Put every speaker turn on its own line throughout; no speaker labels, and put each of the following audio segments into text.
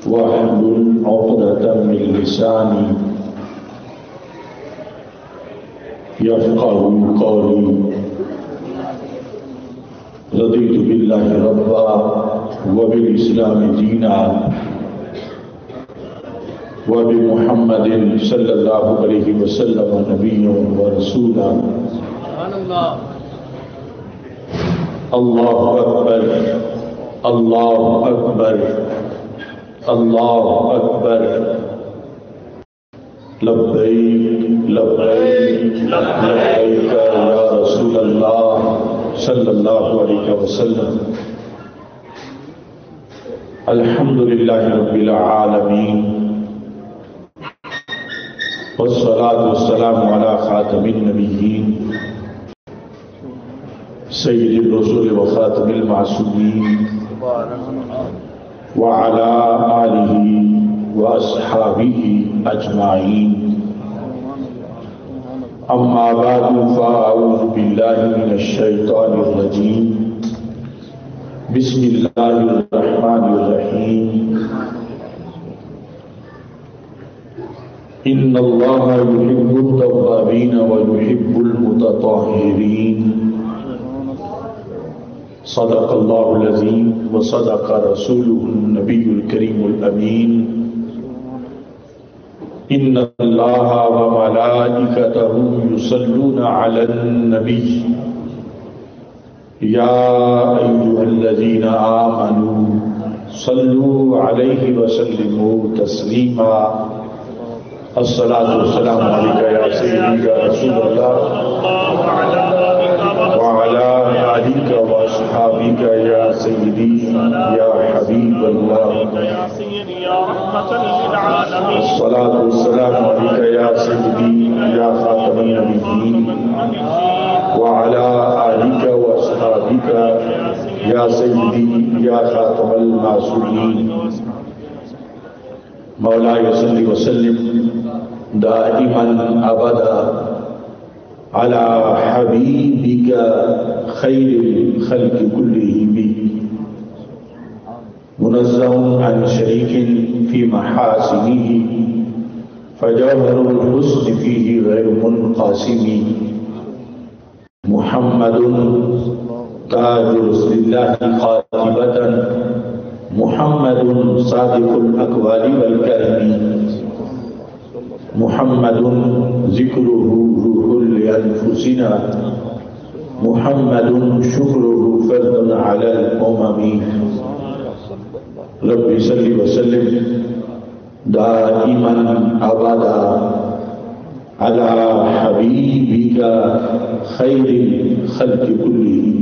واحلل عقدة من لساني يفقهوا قولي. رضيت بالله ربا وبالإسلام دينا وبمحمد صلى الله عليه وسلم نبيا ورسولا. الله أكبر الله أكبر الله أكبر. لبيك لبيك لبيك يا رسول الله صلى الله عليه وسلم. الحمد لله رب العالمين والصلاة والسلام على خاتم النبيين سيد الرسول وخاتم المعصومين وعلى آله وأصحابه أجمعين. أما بعد فأعوذ بالله من الشيطان الرجيم. بسم الله الرحمن الرحيم. إن الله يحب التوابين ويحب المتطهرين. صدق الله العظيم وصدق رسوله النبي الكريم الأمين. إن الله وملائكته يصلون على النبي يا أيها الذين آمنوا صلوا عليه وسلموا تسليما. الصلاة والسلام عليك يا سيدي يا رسول الله وعلى آلك وأصحابك يا سيدي يا حبيب الله. الصلاة والسلام عليك يا سيدي يا خاتم النبيين وعلى آلك وأصحابك يا سيدي يا خاتم المعصومين. مولاي صل وسلم دائما أبدا على حبيبك خير الخلق كلهم منزه عن شريك في محاسنه فجوهر الحسن فيه غير منقسم. محمد تاج رسول الله قاطبة محمد صادق الأقوال والكرم. محمد ذكره روح لأنفسنا محمد شكره فرد على الأمم. رب صل وسلم دائما أبدا على حبيبك خير الخلق كلهم.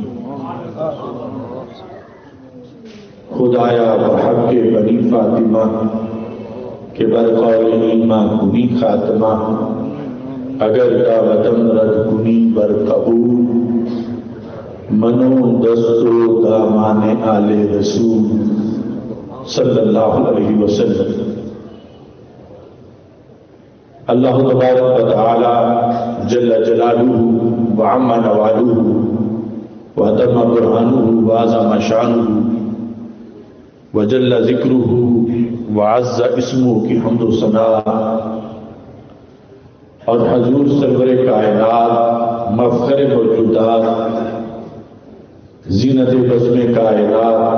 خدایا بحق بنی فاطمہ کہ برقول ایمان کنی خاتمہ اگر دعوتم رد کنی بر قبول منو دستو دامان آل رسول صلی اللہ علیہ وسلم. اللہ تبارک و تعالی جل جلالہ وعم نوالہ وعظم برہانہ وعظم شانہ وجل ذکرہ وعز اسمہ کی حمد و ثنا اور حضور سرور کائنات مفخر موجودات زینت بزم کائنات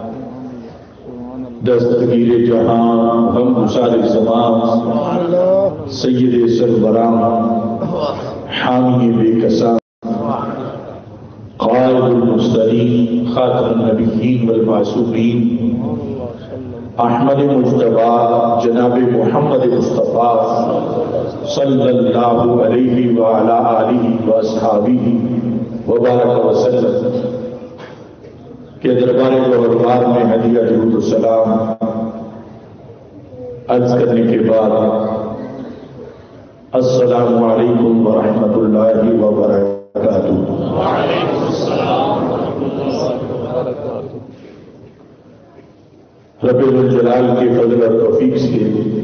دستگیر جہاں ہم گسار زمان سید سروران حامی بے کسان قائد المرسلین خاتم النبیین والمعصومین احمد مجتبی جناب محمد مصطفیٰ صلی اللہ علیہ وعلا آلہ واصحابہ وبارک وسلم کے دربار گوہربار میں ہدیہ درود السلام عرض کرنے کے بعد السلام علیکم ورحمۃ اللہ وبرکاتہ. وعلیکم السلام ورحمۃ اللہ وبرکاتہ. رب الجلال کے فضل اور توفیق سے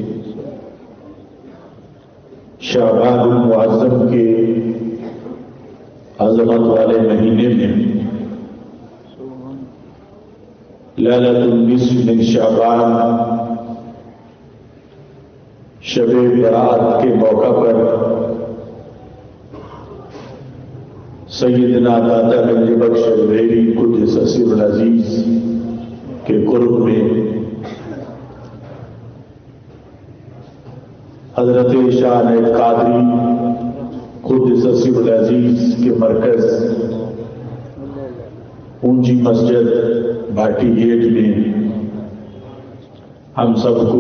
شعبان المعظم کے عظمت والے مہینے میں لیلۃ النصف من شعبان شب برات کے موقع پر سیدنا داتا گنج بخش بریلوی قدس سرہ العزیز کے قرب میں حضرت شاہ نائب قادری قدس سرہ العزیز کے مرکز اونچی مسجد بھاٹی گیٹ میں ہم سب کو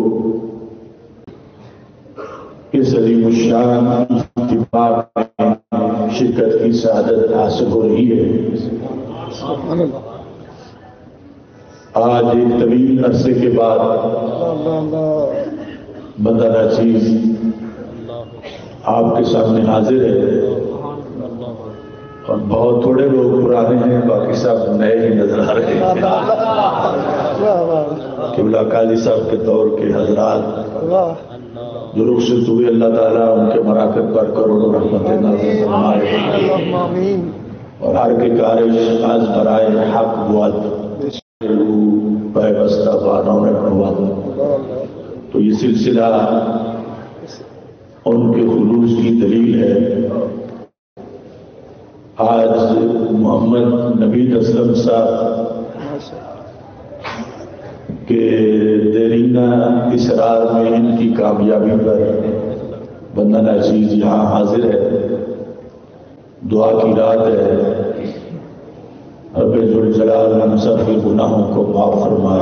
اس عظیم الشان اجتماع میں شرکت کی سعادت حاصل ہو رہی ہے۔ آج ایک طویل عرصے کے بعد بندہ ناچیز آپ کے سامنے حاضر ہے، اور بہت تھوڑے لوگ پرانے ہیں، باقی سب نئے ہی نظر آ رہے ہیں۔ قبلہ قاضی صاحب کے دور کے حضرات جو رخصت ہوئے، اللہ تعالیٰ ان کے مراکب پر کروڑوں رحمتیں نازل فرمائے، اور ہر کے کارش آج برائے حق بواد پیوستہ بانوں میں بواد۔ تو یہ سلسلہ ان کے خلوص کی دلیل ہے۔ آج محمد نبید اسلم صاحب کے دیرینہ اصرار میں ان کی کامیابی پر بندہ ناچیز یہاں حاضر ہے۔ دعا کی رات ہے، رب ذوالجلال ہم سب کے گناہوں کو معاف فرمائے۔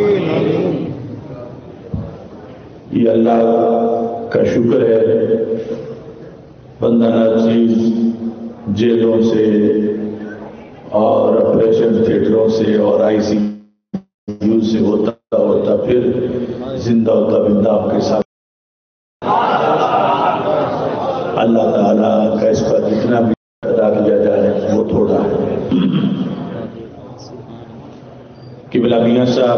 یہ اللہ کا شکر ہے، بندہ ناچیز جیلوں سے اور آپریشن تھیٹروں سے اور آئی سی یو سے ہوتا پھر زندہ ہوتا بندہ آپ کے ساتھ۔ اللہ تعالیٰ کا اس پر جتنا بھی ادا کیا جائے وہ تھوڑا ہے۔ قبلہ میاں صاحب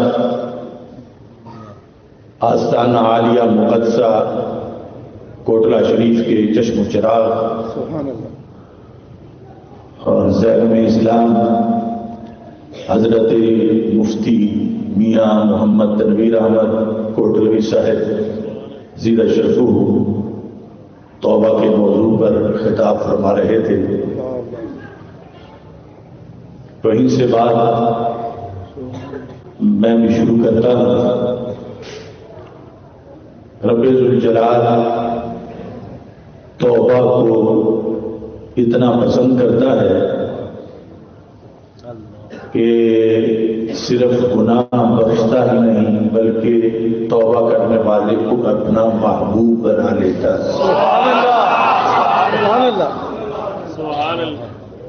آستانہ عالیہ مقدسہ کوٹلہ شریف کے چشم و چراغ اور زعیم اسلام حضرت مفتی میاں محمد تنویر احمد کوٹلوی صاحب زیرہ شرفو توبہ کے موضوع پر خطاب فرما رہے تھے۔ وہیں سے بات میں بھی شروع کرتا ہوں۔ رب ذوالجلال توبہ کو اتنا پسند کرتا ہے کہ صرف گناہ بخشتا ہی نہیں بلکہ توبہ کرنے والے کو اپنا محبوب بنا لیتا ہے۔ سبحان اللہ، سبحان اللہ۔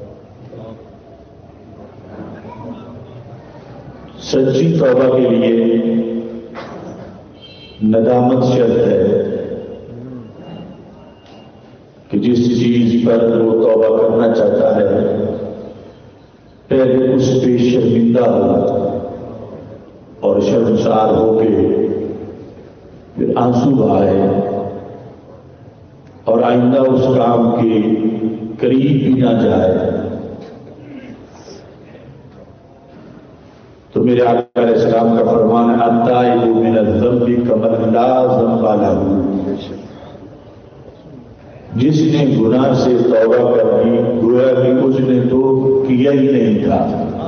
سچی توبہ کے لیے ندامت شرط ہے کہ جس چیز پر وہ توبہ کرنا چاہتا ہے پہلے اس پہ شرمندہ ہو اور شرمسار ہو کے پھر آنسو بہائے اور آئندہ اس کام کے قریب بھی نہ جائے۔ تو میرے آقا علیہ السلام کا فرمان ہے التائب من الذنب کمن لا ذنب لہ، جس نے گناہ سے توبہ کر دی گویا کہ اس نے تو کیا ہی نہیں تھا۔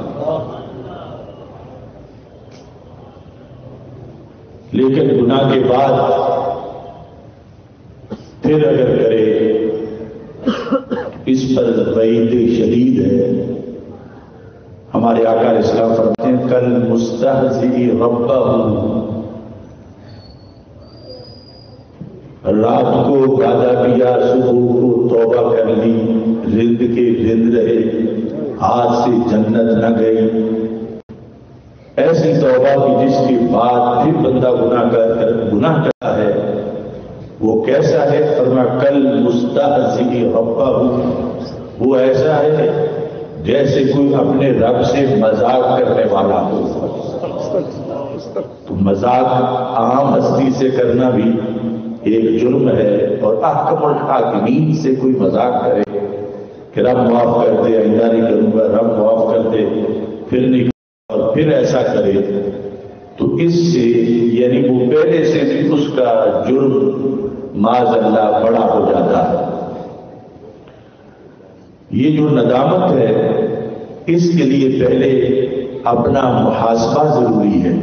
لیکن گناہ کے بعد پھر اگر کرے اس پر وعید شدید ہے۔ ہمارے آقا علیہ السلام فرماتے ہیں کل مستہزئ ربہ، رات کو وعدہ کیا صبح کو توبہ کر لی، رند کے رند رہے، ہاتھ سے جنت نہ گئی۔ ایسی توبہ کی جس کے بعد پھر بندہ گناہ کرتا ہے وہ کیسا ہے؟ فرمایا کل مستہزئ ربہ، وہ ایسا ہے جیسے کوئی اپنے رب سے مذاق کرنے والا ہو۔ تو مذاق عام ہستی سے کرنا بھی ایک جرم ہے، اور احکم الحاکمین سے کوئی مذاق کرے کہ رب معاف کر دے، آئندہ نہیں کروں گا، رب معاف کر دے، پھر نہیں اور پھر ایسا کرے تو اس سے یعنی وہ پہلے سے بھی اس کا جرم معاذ اللہ بڑا ہو جاتا ہے۔ یہ جو ندامت ہے اس کے لیے پہلے اپنا محاسبہ ضروری ہے۔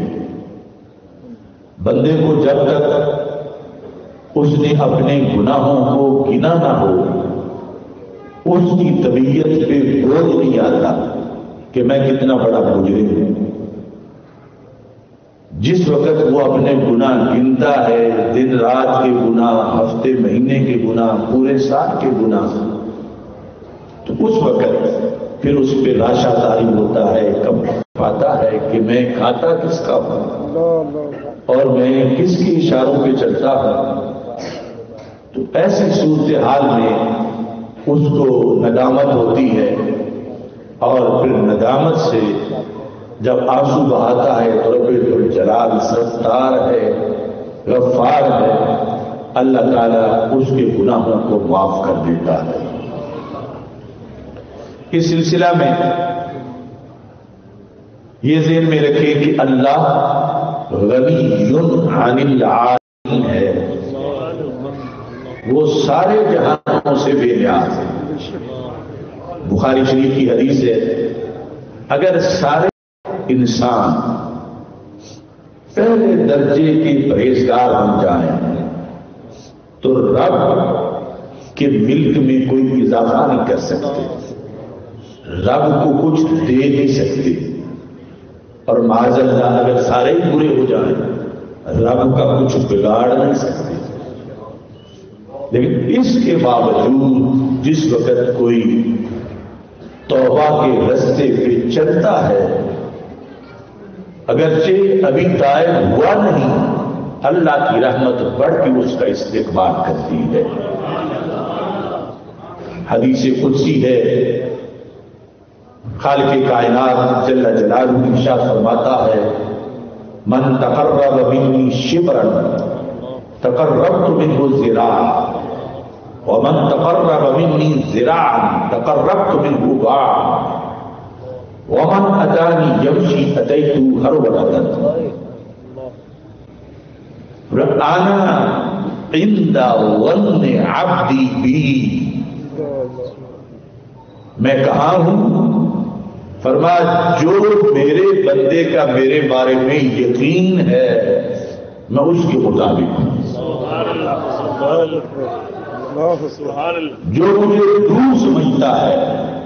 بندے کو جب تک اس نے اپنے گناہوں کو گنا نہ ہو اس کی طبیعت پہ بوجھ نہیں آتا کہ میں کتنا بڑا مجرم ہوں۔ جس وقت وہ اپنے گناہ گنتا ہے، دن رات کے گناہ، ہفتے مہینے کے گناہ، پورے سال کے گناہ، تو اس وقت پھر اس پہ لاشا طاری ہوتا ہے، کب پاتا ہے کہ میں کھاتا کس کا ہوں اور میں کس کے اشاروں پہ چلتا ہوں۔ تو ایسی صورتحال میں اس کو ندامت ہوتی ہے، اور پھر ندامت سے جب آنسو بہاتا ہے تو رب الجلال ستار ہے، غفار ہے، اللہ تعالیٰ اس کے گناہوں کو معاف کر دیتا ہے۔ اس سلسلہ میں یہ ذہن میں رکھیں کہ اللہ غنی عن العالمین ہے، وہ سارے جہانوں سے بے نیاز ہے۔ بخاری شریف کی حدیث ہے، اگر سارے انسان پہلے درجے کے پرہیزگار بن جائیں تو رب کے ملک میں کوئی اضافہ نہیں کر سکتے، رب کو کچھ دے نہیں سکتے، اور معاذ اللہ اگر سارے ہی برے ہو جائیں رب کا کچھ بگاڑ نہیں سکتے۔ لیکن اس کے باوجود جس وقت کوئی توبہ کے رستے پہ چلتا ہے، اگرچہ ابھی طائب ہوا نہیں، اللہ کی رحمت بڑھ کے اس کا استقبال کرتی ہے۔ حدیث قدسی ہے، خالق کائنات جل جلالہ ارشاد فرماتا ہے، من تقرب منی شبرا تقربت منہ ذراعا ومن تقرب منی ذراعا تقربت منہ باعا ومن اتانی یمشی اتیتہ ہرولۃ۔ انا عند ظن عبدی بی، میں کہاں ہوں؟ فرمایا جو میرے بندے کا میرے بارے میں یقین ہے میں اس کے مطابق ہوں۔ جو مجھے دور سمجھتا ہے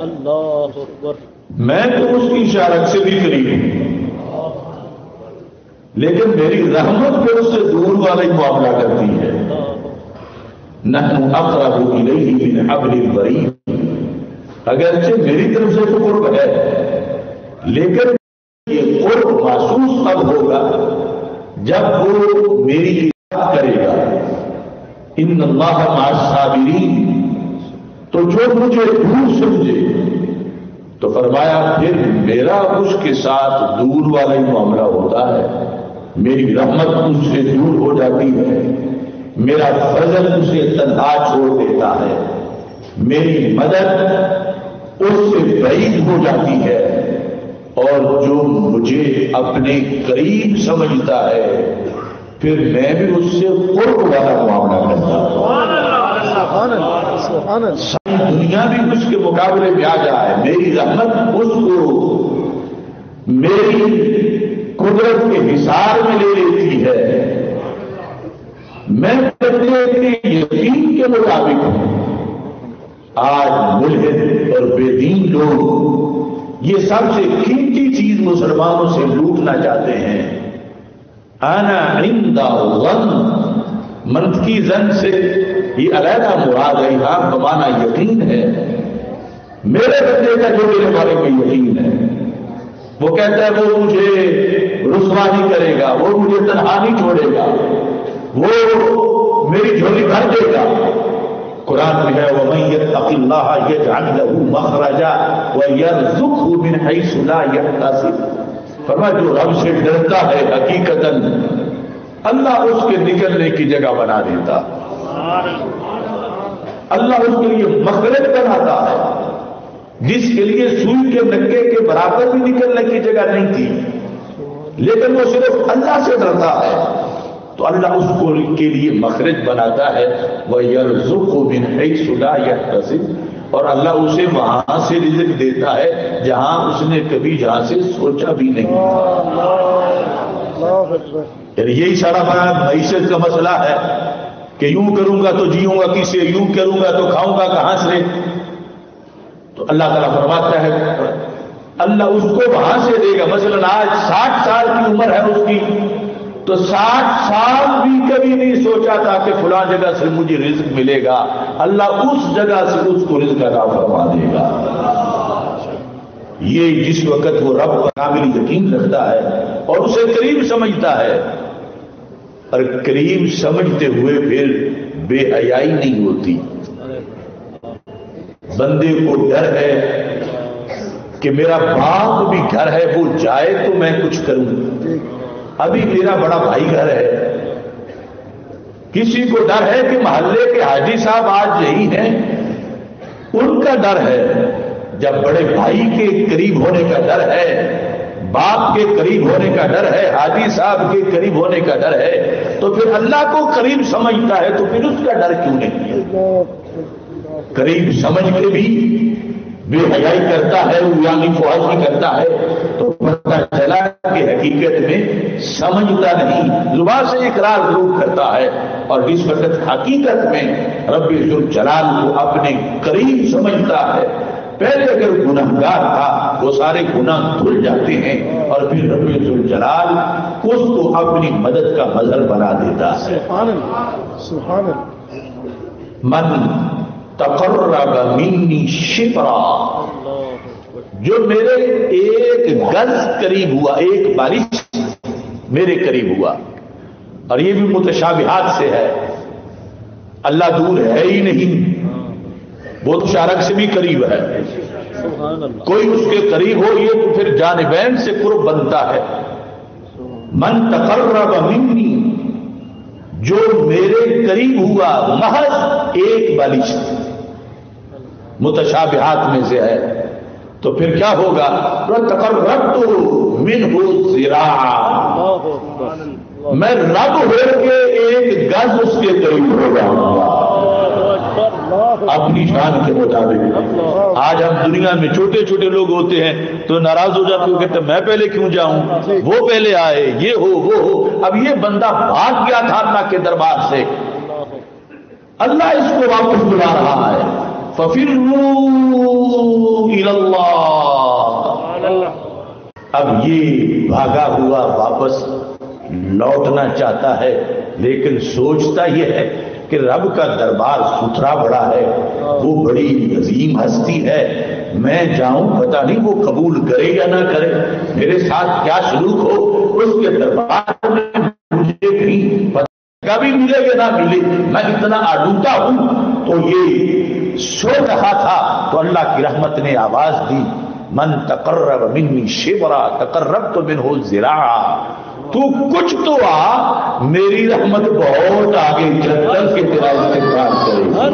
میں تو اس کی اشارت سے بھی قریب ہوں، لیکن میری رحمت پہ اس سے دور والا ہی معاملہ کرتی ہے۔ نحن اقرب الیہ من حبل الورید، اگرچہ میری طرف سے تو قرب ہے لیکن یہ قرب محسوس تب ہوگا جب وہ میری اطاعت کرے گا۔ ان اللہ مع الصابرین، تو جو مجھے دور سمجھے تو فرمایا پھر میرا اس کے ساتھ دور والا ہی معاملہ ہوتا ہے، میری رحمت اس سے دور ہو جاتی ہے، میرا فضل اسے تنہا چھوڑ دیتا ہے، میری مدد اس سے بعید ہو جاتی ہے، اور جو مجھے اپنے قریب سمجھتا ہے پھر میں بھی اس سے قرب والا معاملہ کرتا ہوں۔ ساری دنیا بھی اس کے مقابلے میں آ جائے، میری رحمت اس کو میری قدرت کے حصار میں لے لیتی ہے، میں کے یقین کے مطابق ہوں۔ آج ملحد اور بے دین لوگ یہ سب سے قیمتی چیز مسلمانوں سے لوٹنا چاہتے ہیں۔ انا عند ظن، منطقی ظن سے یہ علیحدہ مراد ہے، یہاں بمانا یقین ہے۔ میرے بندے کا جو میرے بارے میں یقین ہے، وہ کہتا ہے وہ مجھے رسوا نہیں کرے گا، وہ مجھے تنہا نہیں چھوڑے گا، وہ میری جھولی بھر دے گا۔ قرآن میں ہے وَمَن يَتَّقِ اللَّهَ يَجْعَلْ لَهُ مَخْرَجًا وَيَرْزُقْهُ مِنْ حَيْثُ لَا يَحْتَسِبُ۔ فرمایا جو رب سے ڈرتا ہے حقیقتاً اللہ اس کے نکلنے کی جگہ بنا دیتا، اللہ اس کے لیے مخرج بناتا ہے، جس کے لیے سوئی کے نکے کے برابر بھی نکلنے کی جگہ نہیں تھی لیکن وہ صرف اللہ سے ڈرتا ہے تو اللہ اس کو کے لیے مخرج بناتا ہے، وَيَرْزُقُ مِنْ حَيْثُ لَا يَحْتَسِبُ، اور اللہ اسے وہاں سے رزق دیتا ہے جہاں اس نے کبھی جہاں سے سوچا بھی نہیں۔ یعنی یہی سارا بڑا معیشت کا مسئلہ ہے کہ یوں کروں گا تو جیوں گا کس سے، یوں کروں گا تو کھاؤں گا کہاں سے۔ تو اللہ تعالیٰ فرماتا ہے اللہ اس کو وہاں سے دے گا۔ مثلاً آج 60 سال کی عمر ہے اس کی، تو 60 سال بھی کبھی نہیں سوچا تھا کہ فلاں جگہ سے مجھے رزق ملے گا، اللہ اس جگہ سے اس کو رزق عطا فرما دے گا۔ یہ جس وقت وہ رب پر کامل یقین رکھتا ہے اور اسے قریب سمجھتا ہے، اور قریب سمجھتے ہوئے پھر بے حیائی نہیں ہوتی۔ بندے کو ڈر ہے کہ میرا باپ بھی گھر ہے، وہ جائے تو میں کچھ کروں، ابھی میرا بڑا بھائی گھر ہے۔ کسی کو ڈر ہے کہ محلے کے حاجی صاحب آج یہی ہیں، ان کا ڈر ہے۔ جب بڑے بھائی کے قریب ہونے کا ڈر ہے، باپ کے قریب ہونے کا ڈر ہے، حاجی صاحب کے قریب ہونے کا ڈر ہے، تو پھر اللہ کو قریب سمجھتا ہے تو پھر اس کا ڈر کیوں نہیں ہے؟ قریب سمجھ کے بھی بے حیائی کرتا ہے، یعنی فحاشی کرتا ہے، تو پتہ چلا کہ حقیقت میں سمجھتا نہیں، زبان سے اقرار ضرور کرتا ہے، اور اس وقت حقیقت میں رب ذوالجلال کو اپنے قریب سمجھتا ہے۔ پہلے اگر گنہگار تھا وہ سارے گناہ دھل جاتے ہیں، اور پھر رب ذوالجلال اس کو اپنی مدد کا مظہر بنا دیتا ہے۔
سبحان اللہ، سبحان اللہ۔
من تقرب منی شبرا، جو میرے ایک گز قریب ہوا، ایک بارش میرے قریب ہوا، اور یہ بھی متشابہات سے ہے، اللہ دور ہے ہی نہیں، وہ تو شارک سے بھی قریب ہے، کوئی اس کے قریب ہو یہ تو پھر جانبین سے قرب بنتا ہے۔ من تقرب منی، جو میرے قریب ہوا، محض ایک بالش متشابہات میں سے ہے، تو پھر کیا ہوگا؟ تقربت منہ ذراعا، میں رب ہو کے ایک گز اس کے قریب ہو جاؤں گا اپنی شان کے مطابق۔ آج ہم دنیا میں چھوٹے چھوٹے لوگ ہوتے ہیں تو ناراض ہو جاتے ہیں، کہتے ہیں میں پہلے کیوں جاؤں، وہ پہلے آئے، یہ ہو وہ ہو۔ اب یہ بندہ بھاگ گیا تھا اللہ کے دربار سے، اللہ اس کو واپس بلا رہا ہے، فَفِرُّوا إِلَى اللَّهِ۔ اب یہ بھاگا ہوا واپس لوٹنا چاہتا ہے، لیکن سوچتا یہ ہے کہ رب کا دربار ستھرا بڑا ہے، وہ بڑی عظیم ہستی ہے، میں جاؤں پتہ نہیں وہ قبول کرے یا نہ کرے، میرے ساتھ کیا سلوک ہو، اس کے دربار میں مجھے بھی کبھی ملے یا نہ ملے، میں اتنا آلودہ ہوں۔ تو یہ سوچ رہا تھا تو اللہ کی رحمت نے آواز دی، من تقرب منی شبرا تقربت منہ ذراعا، تو کچھ تو آ، میری رحمت بہت آگے چل کے تیرا استقبال کرے،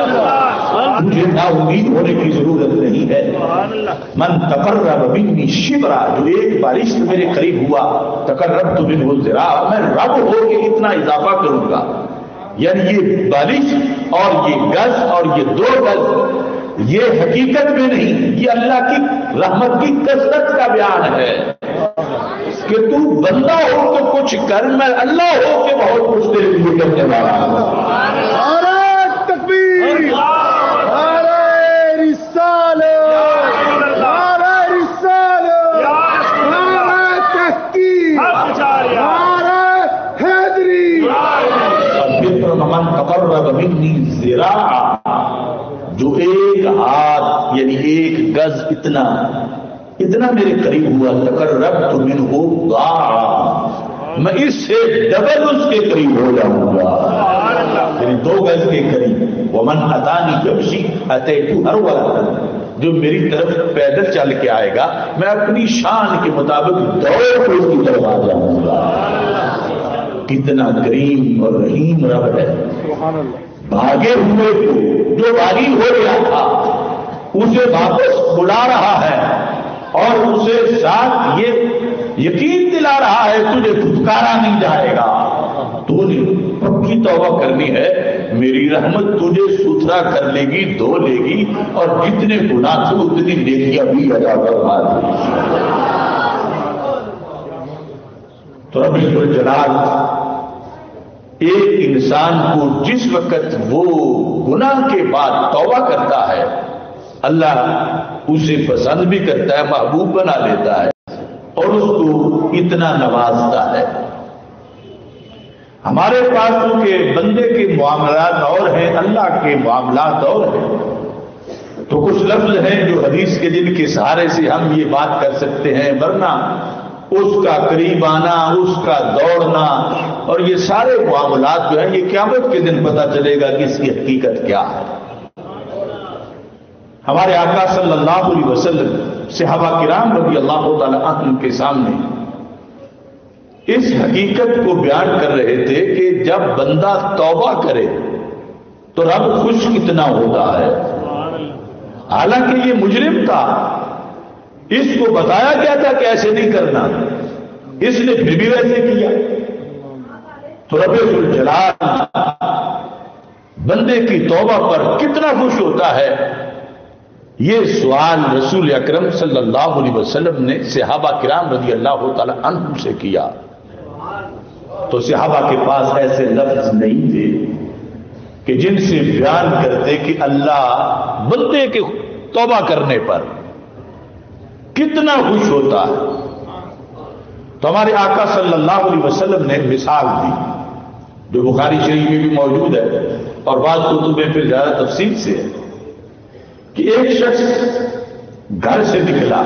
مجھے نا امید ہونے کی ضرورت نہیں ہے۔ من تقرب منی شبرا، جو ایک بارش میرے قریب ہوا، تقربت منہ ذراعا، میں رب ہو کے اتنا اضافہ کروں گا۔ یعنی یہ بارش اور یہ گز اور یہ 2 گز یہ حقیقت میں نہیں، یہ اللہ کی رحمت کی کثرت کا بیان ہے کہ تو بندہ ہو تو کچھ کر، میں اللہ ہو کے بہت کچھ تیرے لیے کرنے والا ہوں۔
نعرہ تکبیر، نعرہ رسالت، نعرہ رسالت، نعرہ تحقیق، نعرہ حیدری۔
من تقرب منی ذراعا، جو ایک ہاتھ یعنی ایک گز اتنا میرے قریب ہوا، تقربت منہ ضاعا، میں اس سے ڈبل اس کے قریب ہو جاؤں گا، یعنی 2 گز کے قریب۔ ومن اتانی یمشی اتیتہ ہرولہ، جو میری طرف پیدل چل کے آئے گا میں اپنی شان کے مطابق دوڑ کے اس کی طرف آ جاؤں گا۔ کتنا کریم اور رحیم رب ہے۔ بھاگے ہوئے کو جو باغی ہو گیا تھا اسے واپس بلا رہا ہے، اور اسے ساتھ یہ یقین لا رہا ہے تجھے پھٹکارا نہیں جائے گا. تو نے پکی توبہ کرنی ہے, میری رحمت تجھے ستھرا کر لے گی, دھو لے گی, اور جتنے گناہ تھے اتنی نیکیاں بھی ادا کروا دے گی. تو رب الجلال ایک انسان کو جس وقت وہ گناہ کے بعد توبہ کرتا ہے, اللہ اسے پسند بھی کرتا ہے, محبوب بنا لیتا ہے اور اس کو اتنا نوازتا ہے. ہمارے پاس چونکہ بندے کے معاملات اور ہیں, اللہ کے معاملات اور ہیں, تو کچھ لفظ ہیں جو حدیث کے جن کے سہارے سے ہم یہ بات کر سکتے ہیں, ورنہ اس کا قریب آنا, اس کا دوڑنا اور یہ سارے معاملات جو ہیں یہ قیامت کے دن پتہ چلے گا کہ اس کی حقیقت کیا ہے. ہمارے آقا صلی اللہ علیہ وسلم صحابہ کرام رضی اللہ تعالی عنہم کے سامنے اس حقیقت کو بیان کر رہے تھے کہ جب بندہ توبہ کرے تو رب خوش کتنا ہوتا ہے. حالانکہ یہ مجرم تھا, اس کو بتایا گیا تھا کہ ایسے نہیں کرنا, اس نے پھر بھی ویسے کیا. تو رب الجلال بندے کی توبہ پر کتنا خوش ہوتا ہے, یہ سوال رسول اکرم صلی اللہ علیہ وسلم نے صحابہ کرام رضی اللہ تعالی عنہم سے کیا. تو صحابہ کے پاس ایسے لفظ نہیں تھے کہ جن سے بیان کرتے کہ اللہ بندے کے توبہ کرنے پر کتنا خوش ہوتا ہے. تو ہمارے آقا صلی اللہ علیہ وسلم نے مثال دی جو بخاری شریف میں بھی موجود ہے اور بعض کتب میں پھر زیادہ تفصیل سے ہے, کہ ایک شخص گھر سے نکلا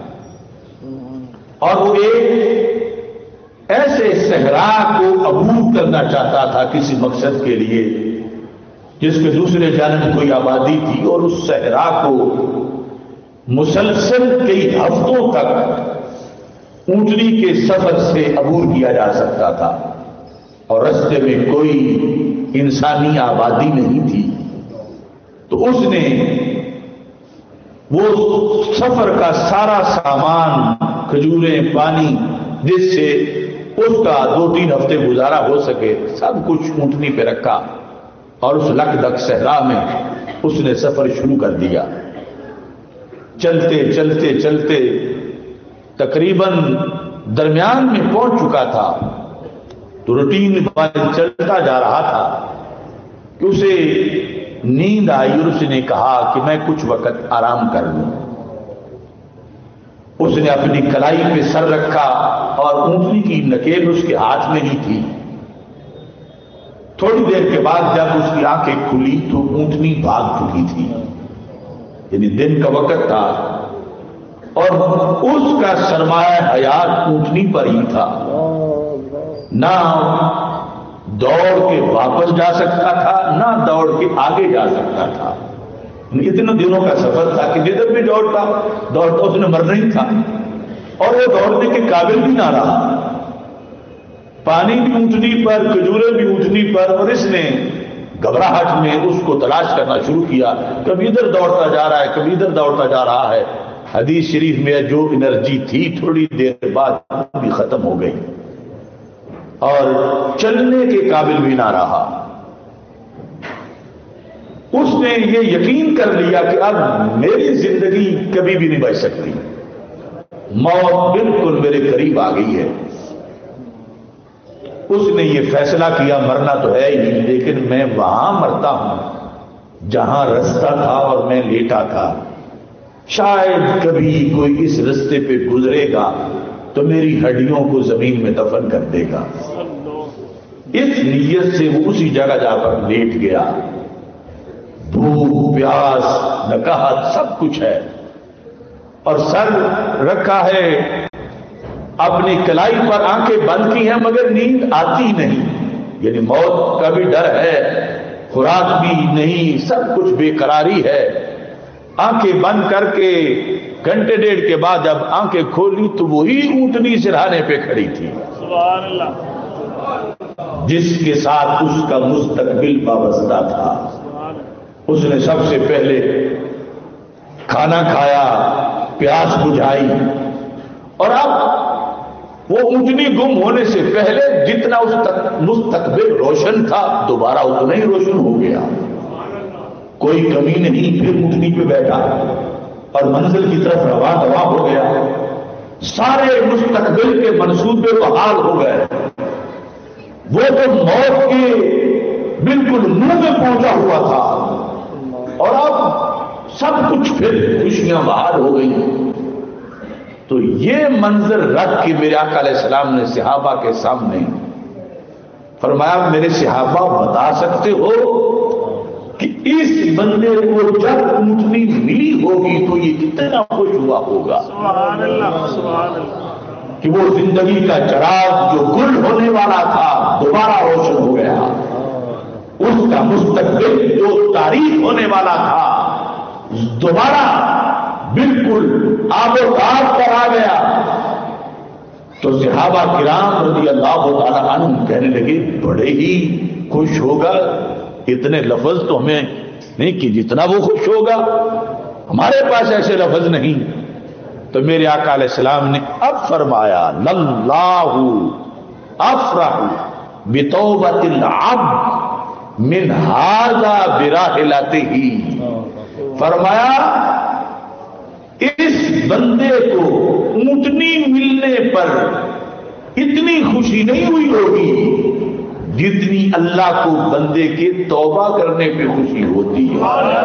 اور وہ ایک ایسے صحرا کو عبور کرنا چاہتا تھا کسی مقصد کے لیے جس کے دوسرے جانب کوئی آبادی تھی, اور اس صحرا کو مسلسل کئی ہفتوں تک اونٹنی کے سفر سے عبور کیا جا سکتا تھا, اور رستے میں کوئی انسانی آبادی نہیں تھی. تو اس نے وہ سفر کا سارا سامان, کھجوریں, پانی, جس سے اس کا 2-3 ہفتے گزارا ہو سکے, سب کچھ اونٹنی پہ رکھا اور اس لکدک صحرا میں اس نے سفر شروع کر دیا. چلتے چلتے چلتے تقریباً درمیان میں پہنچ چکا تھا, تو روٹین چلتا جا رہا تھا کہ اسے نیند آئی اور اس نے کہا کہ میں کچھ وقت آرام کر لوں. اس نے اپنی کلائی پہ سر رکھا اور اونٹنی کی نکیل اس کے ہاتھ میں ہی تھی. تھوڑی دیر کے بعد جب اس کی آنکھیں کھلی تو اونٹنی بھاگ چکی تھی, یعنی دن کا وقت تھا, اور اس کا سرمایہ حیات اونٹنی پر ہی تھا. نہ دوڑ کے واپس جا سکتا تھا, نہ دوڑ کے آگے جا سکتا تھا. اتنے دنوں کا سفر تھا کہ جدھر بھی دوڑتا اس نے مرنا ہی تھا, اور وہ دوڑنے کے قابل بھی نہ رہا. پانی بھی اونٹنی پر, کھجورے بھی اونٹنی پر, اور اس نے گھبراہٹ میں اس کو تلاش کرنا شروع کیا. کبھی ادھر دوڑتا جا رہا ہے, کبھی ادھر دوڑتا جا رہا ہے. حدیث شریف میں جو انرجی تھی تھوڑی دیر بعد بھی ختم ہو گئی اور چلنے کے قابل بھی نہ رہا. اس نے یہ یقین کر لیا کہ اب میری زندگی کبھی بھی نہیں بچ سکتی, موت بالکل میرے قریب آ گئی ہے. اس نے یہ فیصلہ کیا مرنا تو ہے ہی نہیں, لیکن میں وہاں مرتا ہوں جہاں رستہ تھا اور میں لیٹا تھا. شاید کبھی کوئی اس رستے پہ گزرے گا تو میری ہڈیوں کو زمین میں دفن کر دے گا. اس نیت سے وہ اسی جگہ جا کر لیٹ گیا. بھوک, پیاس, نکاہت سب کچھ ہے, اور سر رکھا ہے اپنی کلائی پر, آنکھیں بند کی ہیں مگر نیند آتی نہیں, یعنی موت کا بھی ڈر ہے, خوراک بھی نہیں, سب کچھ بے قراری ہے. آنکھیں بند کر کے گھنٹے ڈیڑھ کے بعد جب آنکھیں کھولی تو وہی اونٹنی سرہانے پہ کھڑی تھی
سبحان اللہ,
جس کے ساتھ اس کا مستقبل وابستہ تھا. اس نے سب سے پہلے کھانا کھایا, پیاس بجھائی, اور اب وہ اونٹنی گم ہونے سے پہلے جتنا اس مستقبل روشن تھا دوبارہ اتنا ہی روشن ہو گیا، کوئی کمی نہیں. پھر اونٹنی پہ بیٹھا اور منزل کی طرف رواں ہو گیا. سارے مستقبل کے منصوبے بحال ہو گئے. وہ تو موت کے بالکل منہ میں پہنچا ہوا تھا اور اب سب کچھ پھر خوشیاں بحال ہو گئی. تو یہ منظر رکھ کے میرے آقا علیہ السلام نے صحابہ کے سامنے فرمایا، میرے صحابہ بتا سکتے ہو کہ اس بندے کو جب اونٹنی ملی ہوگی تو یہ کتنا خوش ہوا ہوگا؟
سبحان اللہ، سبحان اللہ.
کہ وہ زندگی کا چراغ جو گل ہونے والا تھا دوبارہ روشن ہو گیا، اس کا مستقبل جو تاریخ ہونے والا تھا دوبارہ بالکل آب و تاب پر آ گیا. تو صحابہ کرام رضی اللہ تعالیٰ عنہ کہنے لگے بڑے ہی خوش ہوگا. اتنے لفظ تو ہمیں نہیں کہ جتنا وہ خوش ہوگا، ہمارے پاس ایسے لفظ نہیں. تو میرے آقا علیہ السلام نے اب فرمایا، للہ افرح بتوبۃ العبد من ھذا براحلتہ. فرمایا اس بندے کو اونٹنی ملنے پر اتنی خوشی نہیں ہوئی ہوگی جتنی اللہ کو بندے کے توبہ کرنے پہ خوشی ہوتی ہے.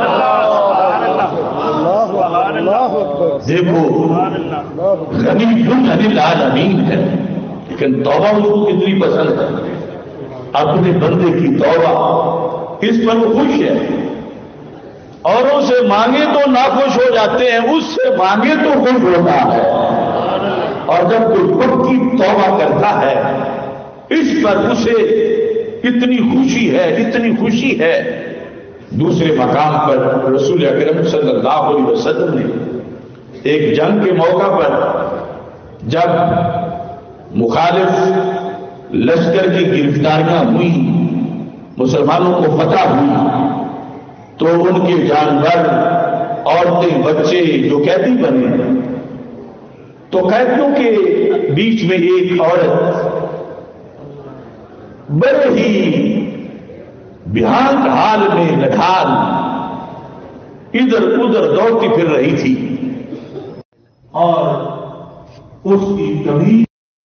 دیکھو غنی عن العالمین ہے لیکن توبہ اس کو کتنی پسند ہے. اپنے بندے کی توبہ اس پر وہ خوش ہے. اوروں سے مانگے تو ناخوش ہو جاتے ہیں، اس سے مانگے تو خوش ہوتا ہے. اور جب کوئی خود کی توبہ کرتا ہے اس پر اسے اتنی خوشی ہے، اتنی خوشی ہے. دوسرے مقام پر رسول اکرم صلی اللہ علیہ وسلم نے ایک جنگ کے موقع پر جب مخالف لشکر کی گرفتاریاں ہوئیں، مسلمانوں کو فتح ہوئی، تو ان کے جانور، عورتیں، بچے جو قیدی بنے، تو قیدیوں کے بیچ میں ایک عورت بڑے ہی بھیانک حال میں نڈھال ادھر ادھر دوڑتی پھر رہی تھی اور اس کی کبھی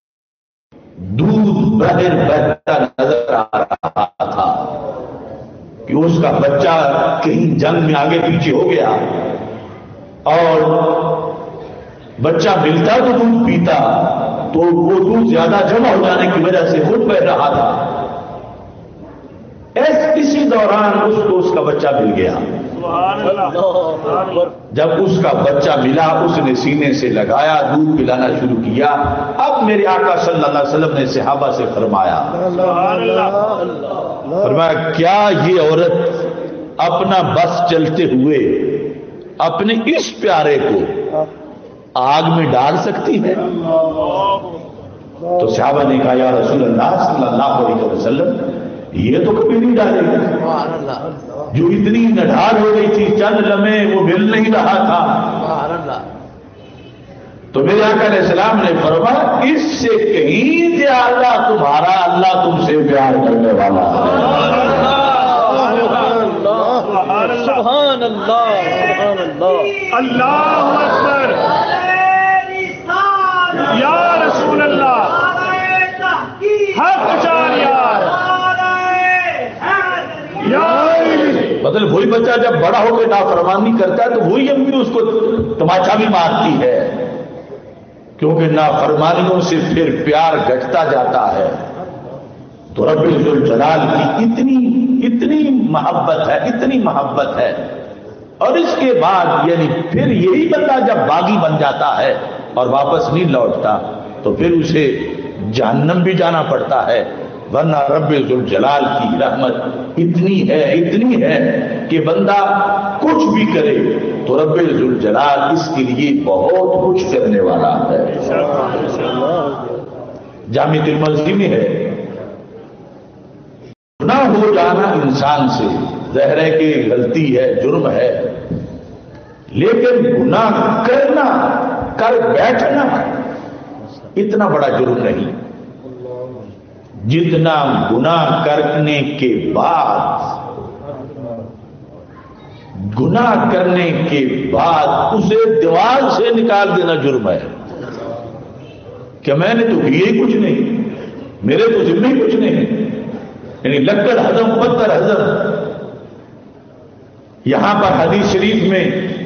دودھ باہر بہتا نظر آ رہا تھا کہ اس کا بچہ کہیں جنگ میں آگے پیچھے ہو گیا اور بچہ ملتا تو دودھ پیتا تو وہ دودھ زیادہ جمع ہو جانے کی وجہ سے خود بہ رہا تھا. اسی دوران اس کو اس کا بچہ مل گیا. جب اس کا بچہ ملا اس نے سینے سے لگایا، دودھ پلانا شروع کیا. اب میرے آقا صلی اللہ علیہ وسلم نے صحابہ سے فرمایا کیا یہ عورت اپنا بس چلتے ہوئے اپنے اس پیارے کو آگ میں ڈال سکتی ہے؟ تو صحابہ نے کہا یا رسول اللہ صلی اللہ علیہ وسلم یہ تو کبھی نہیں ڈالے گا. جو اتنی نڈھال ہو گئی تھی چند لمحے وہ مل نہیں رہا تھا. تو میرے آقا علیہ السلام نے فرمایا اس سے کہیں زیادہ تمہارا اللہ تم سے پیار کرنے والا ہے.
سبحان اللہ، سبحان اللہ، اللہ اکبر، یا رسول اللہ، حق چار یار.
مطلب وہی بچہ جب بڑا ہو کے نافرمانی کرتا ہے تو وہی امی اس کو تماچا بھی مارتی ہے کیونکہ نافرمانیوں سے پھر پیار گھٹتا جاتا ہے. تو رب ذوالجلال کی اتنی محبت ہے، اتنی محبت ہے. اور اس کے بعد یعنی پھر یہی بندہ جب باغی بن جاتا ہے اور واپس نہیں لوٹتا تو پھر اسے جہنم بھی جانا پڑتا ہے. ورنہ رب ذوالجلال کی رحمت اتنی ہے کہ بندہ کچھ بھی کرے تو رب ذوالجلال اس کے لیے بہت کچھ کرنے والا ہے. جامع ترمذی میں ہے گناہ ہو جانا انسان سے ظاہر ہے کہ غلطی ہے، جرم ہے، لیکن گناہ کرنا، کر بیٹھنا اتنا بڑا جرم نہیں جتنا گناہ کرنے کے اسے دیوار سے نکال دینا جرم ہے کہ میں نے تو کیے ہی کچھ نہیں، میرے تو ذمہ ہی کچھ نہیں، یعنی لکڑ ہضم پتھر ہضم۔ یہاں پر حدیث شریف میں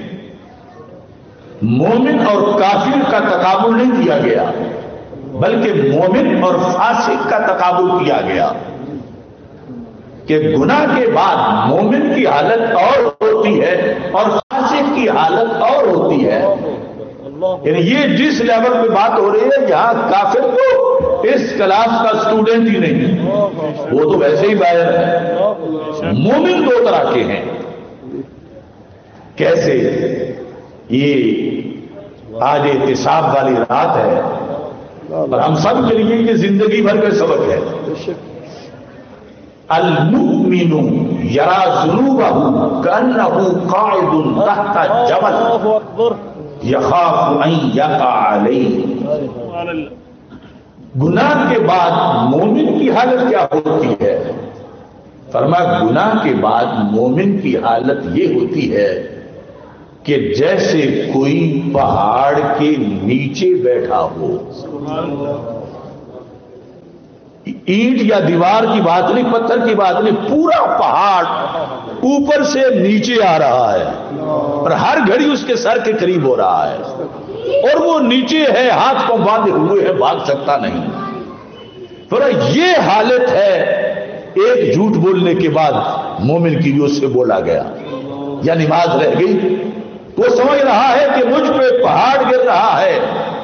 مومن اور کافر کا تقابل نہیں کیا گیا، بلکہ مومن اور فاسق کا تقابل کیا گیا کہ گناہ کے بعد مومن کی حالت اور ہوتی ہے اور فاسق کی حالت اور ہوتی ہے۔ یعنی یہ جس لیول پہ بات ہو رہی ہے، یہاں کافر تو اس کلاس کا اسٹوڈنٹ ہی نہیں، وہ تو ویسے ہی باہر ہے۔ مومن دو طرح کے ہیں۔ کیسے؟ یہ آج احتساب والی رات ہے اور ہم سب کے لیے یہ زندگی بھر کا سبق ہے۔ المؤمن یرا ذنوبہ کأنہ قاعد تحت جبل یخاف ان یقع علیہ۔ گناہ کے بعد مومن کی حالت کیا ہوتی ہے؟ فرمایا گناہ کے بعد مومن کی حالت یہ ہوتی ہے کہ جیسے کوئی پہاڑ کے نیچے بیٹھا ہو۔ اینٹ یا دیوار کی بات نہیں، پتھر کی بات نہیں، پورا پہاڑ اوپر سے نیچے آ رہا ہے اور ہر گھڑی اس کے سر کے قریب ہو رہا ہے اور وہ نیچے ہے، ہاتھ کو باندھے ہوئے ہے، بھاگ سکتا نہیں۔ پھر یہ حالت ہے ایک جھوٹ بولنے کے بعد مومن کی اس سے بولا گیا یا نماز رہ گئی، وہ سمجھ رہا ہے کہ مجھ پہ پہاڑ گر رہا ہے۔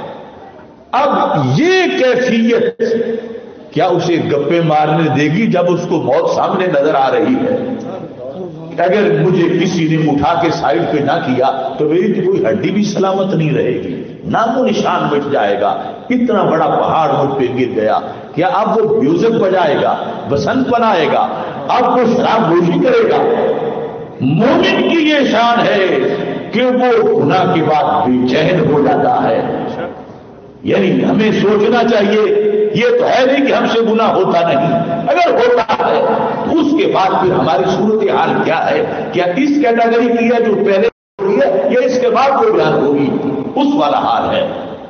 اب یہ کیفیت کیا اسے گپے مارنے دے گی جب اس کو موت سامنے نظر آ رہی ہے؟ اگر مجھے کسی نے اٹھا کے سائڈ پہ نہ کیا تو میری تو کوئی ہڈی بھی سلامت نہیں رہے گی، نام و نشان مٹ جائے گا۔ اتنا بڑا پہاڑ مجھ پہ گر گیا، کیا اب وہ میوزک بجائے گا، بسنت بنائے گا، اب وہ شراب نوشی کرے گا؟ مومن کی یہ شان ہے کہ وہ گناہ کے بعد بے چین ہو جاتا ہے۔ یعنی ہمیں سوچنا چاہیے، یہ تو ہے نہیں کہ ہم سے گناہ ہوتا نہیں، اگر ہوتا ہے تو اس کے بعد پھر ہماری صورتحال کیا ہے؟ کیا اس کیٹیگری کی ہے جو پہلے ہوئی ہے یا اس کے بعد کوئی بیان ہوگی؟ اس والا حال ہے۔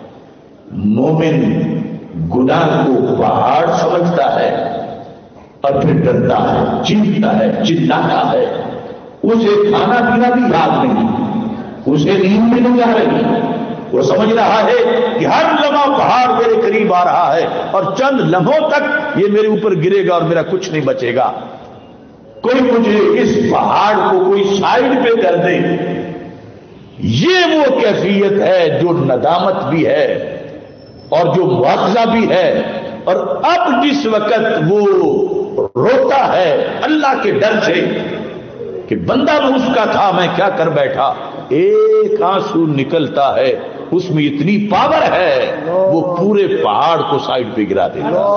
مومن گناہ کو پہاڑ سمجھتا ہے اور پھر ڈرتا ہے، چیختا ہے، چلاتا ہے۔ اسے کھانا پینا بھی یاد نہیں، اسے نیند بھی نہیں آ رہی، وہ سمجھ رہا ہے کہ ہر لمحہ پہاڑ میرے قریب آ رہا ہے اور چند لمحوں تک یہ میرے اوپر گرے گا اور میرا کچھ نہیں بچے گا۔ کوئی مجھے اس پہاڑ کو کوئی سائڈ پہ کر دے۔ یہ وہ کیفیت ہے جو ندامت بھی ہے اور جو مواخذہ بھی ہے۔ اور اب جس وقت وہ روتا ہے اللہ کے ڈر سے کہ بندہ میں اس کا تھا، میں کیا کر بیٹھا، ایک آنسو نکلتا ہے، اس میں اتنی پاور ہے وہ پورے پہاڑ کو سائڈ پہ گرا دے گا۔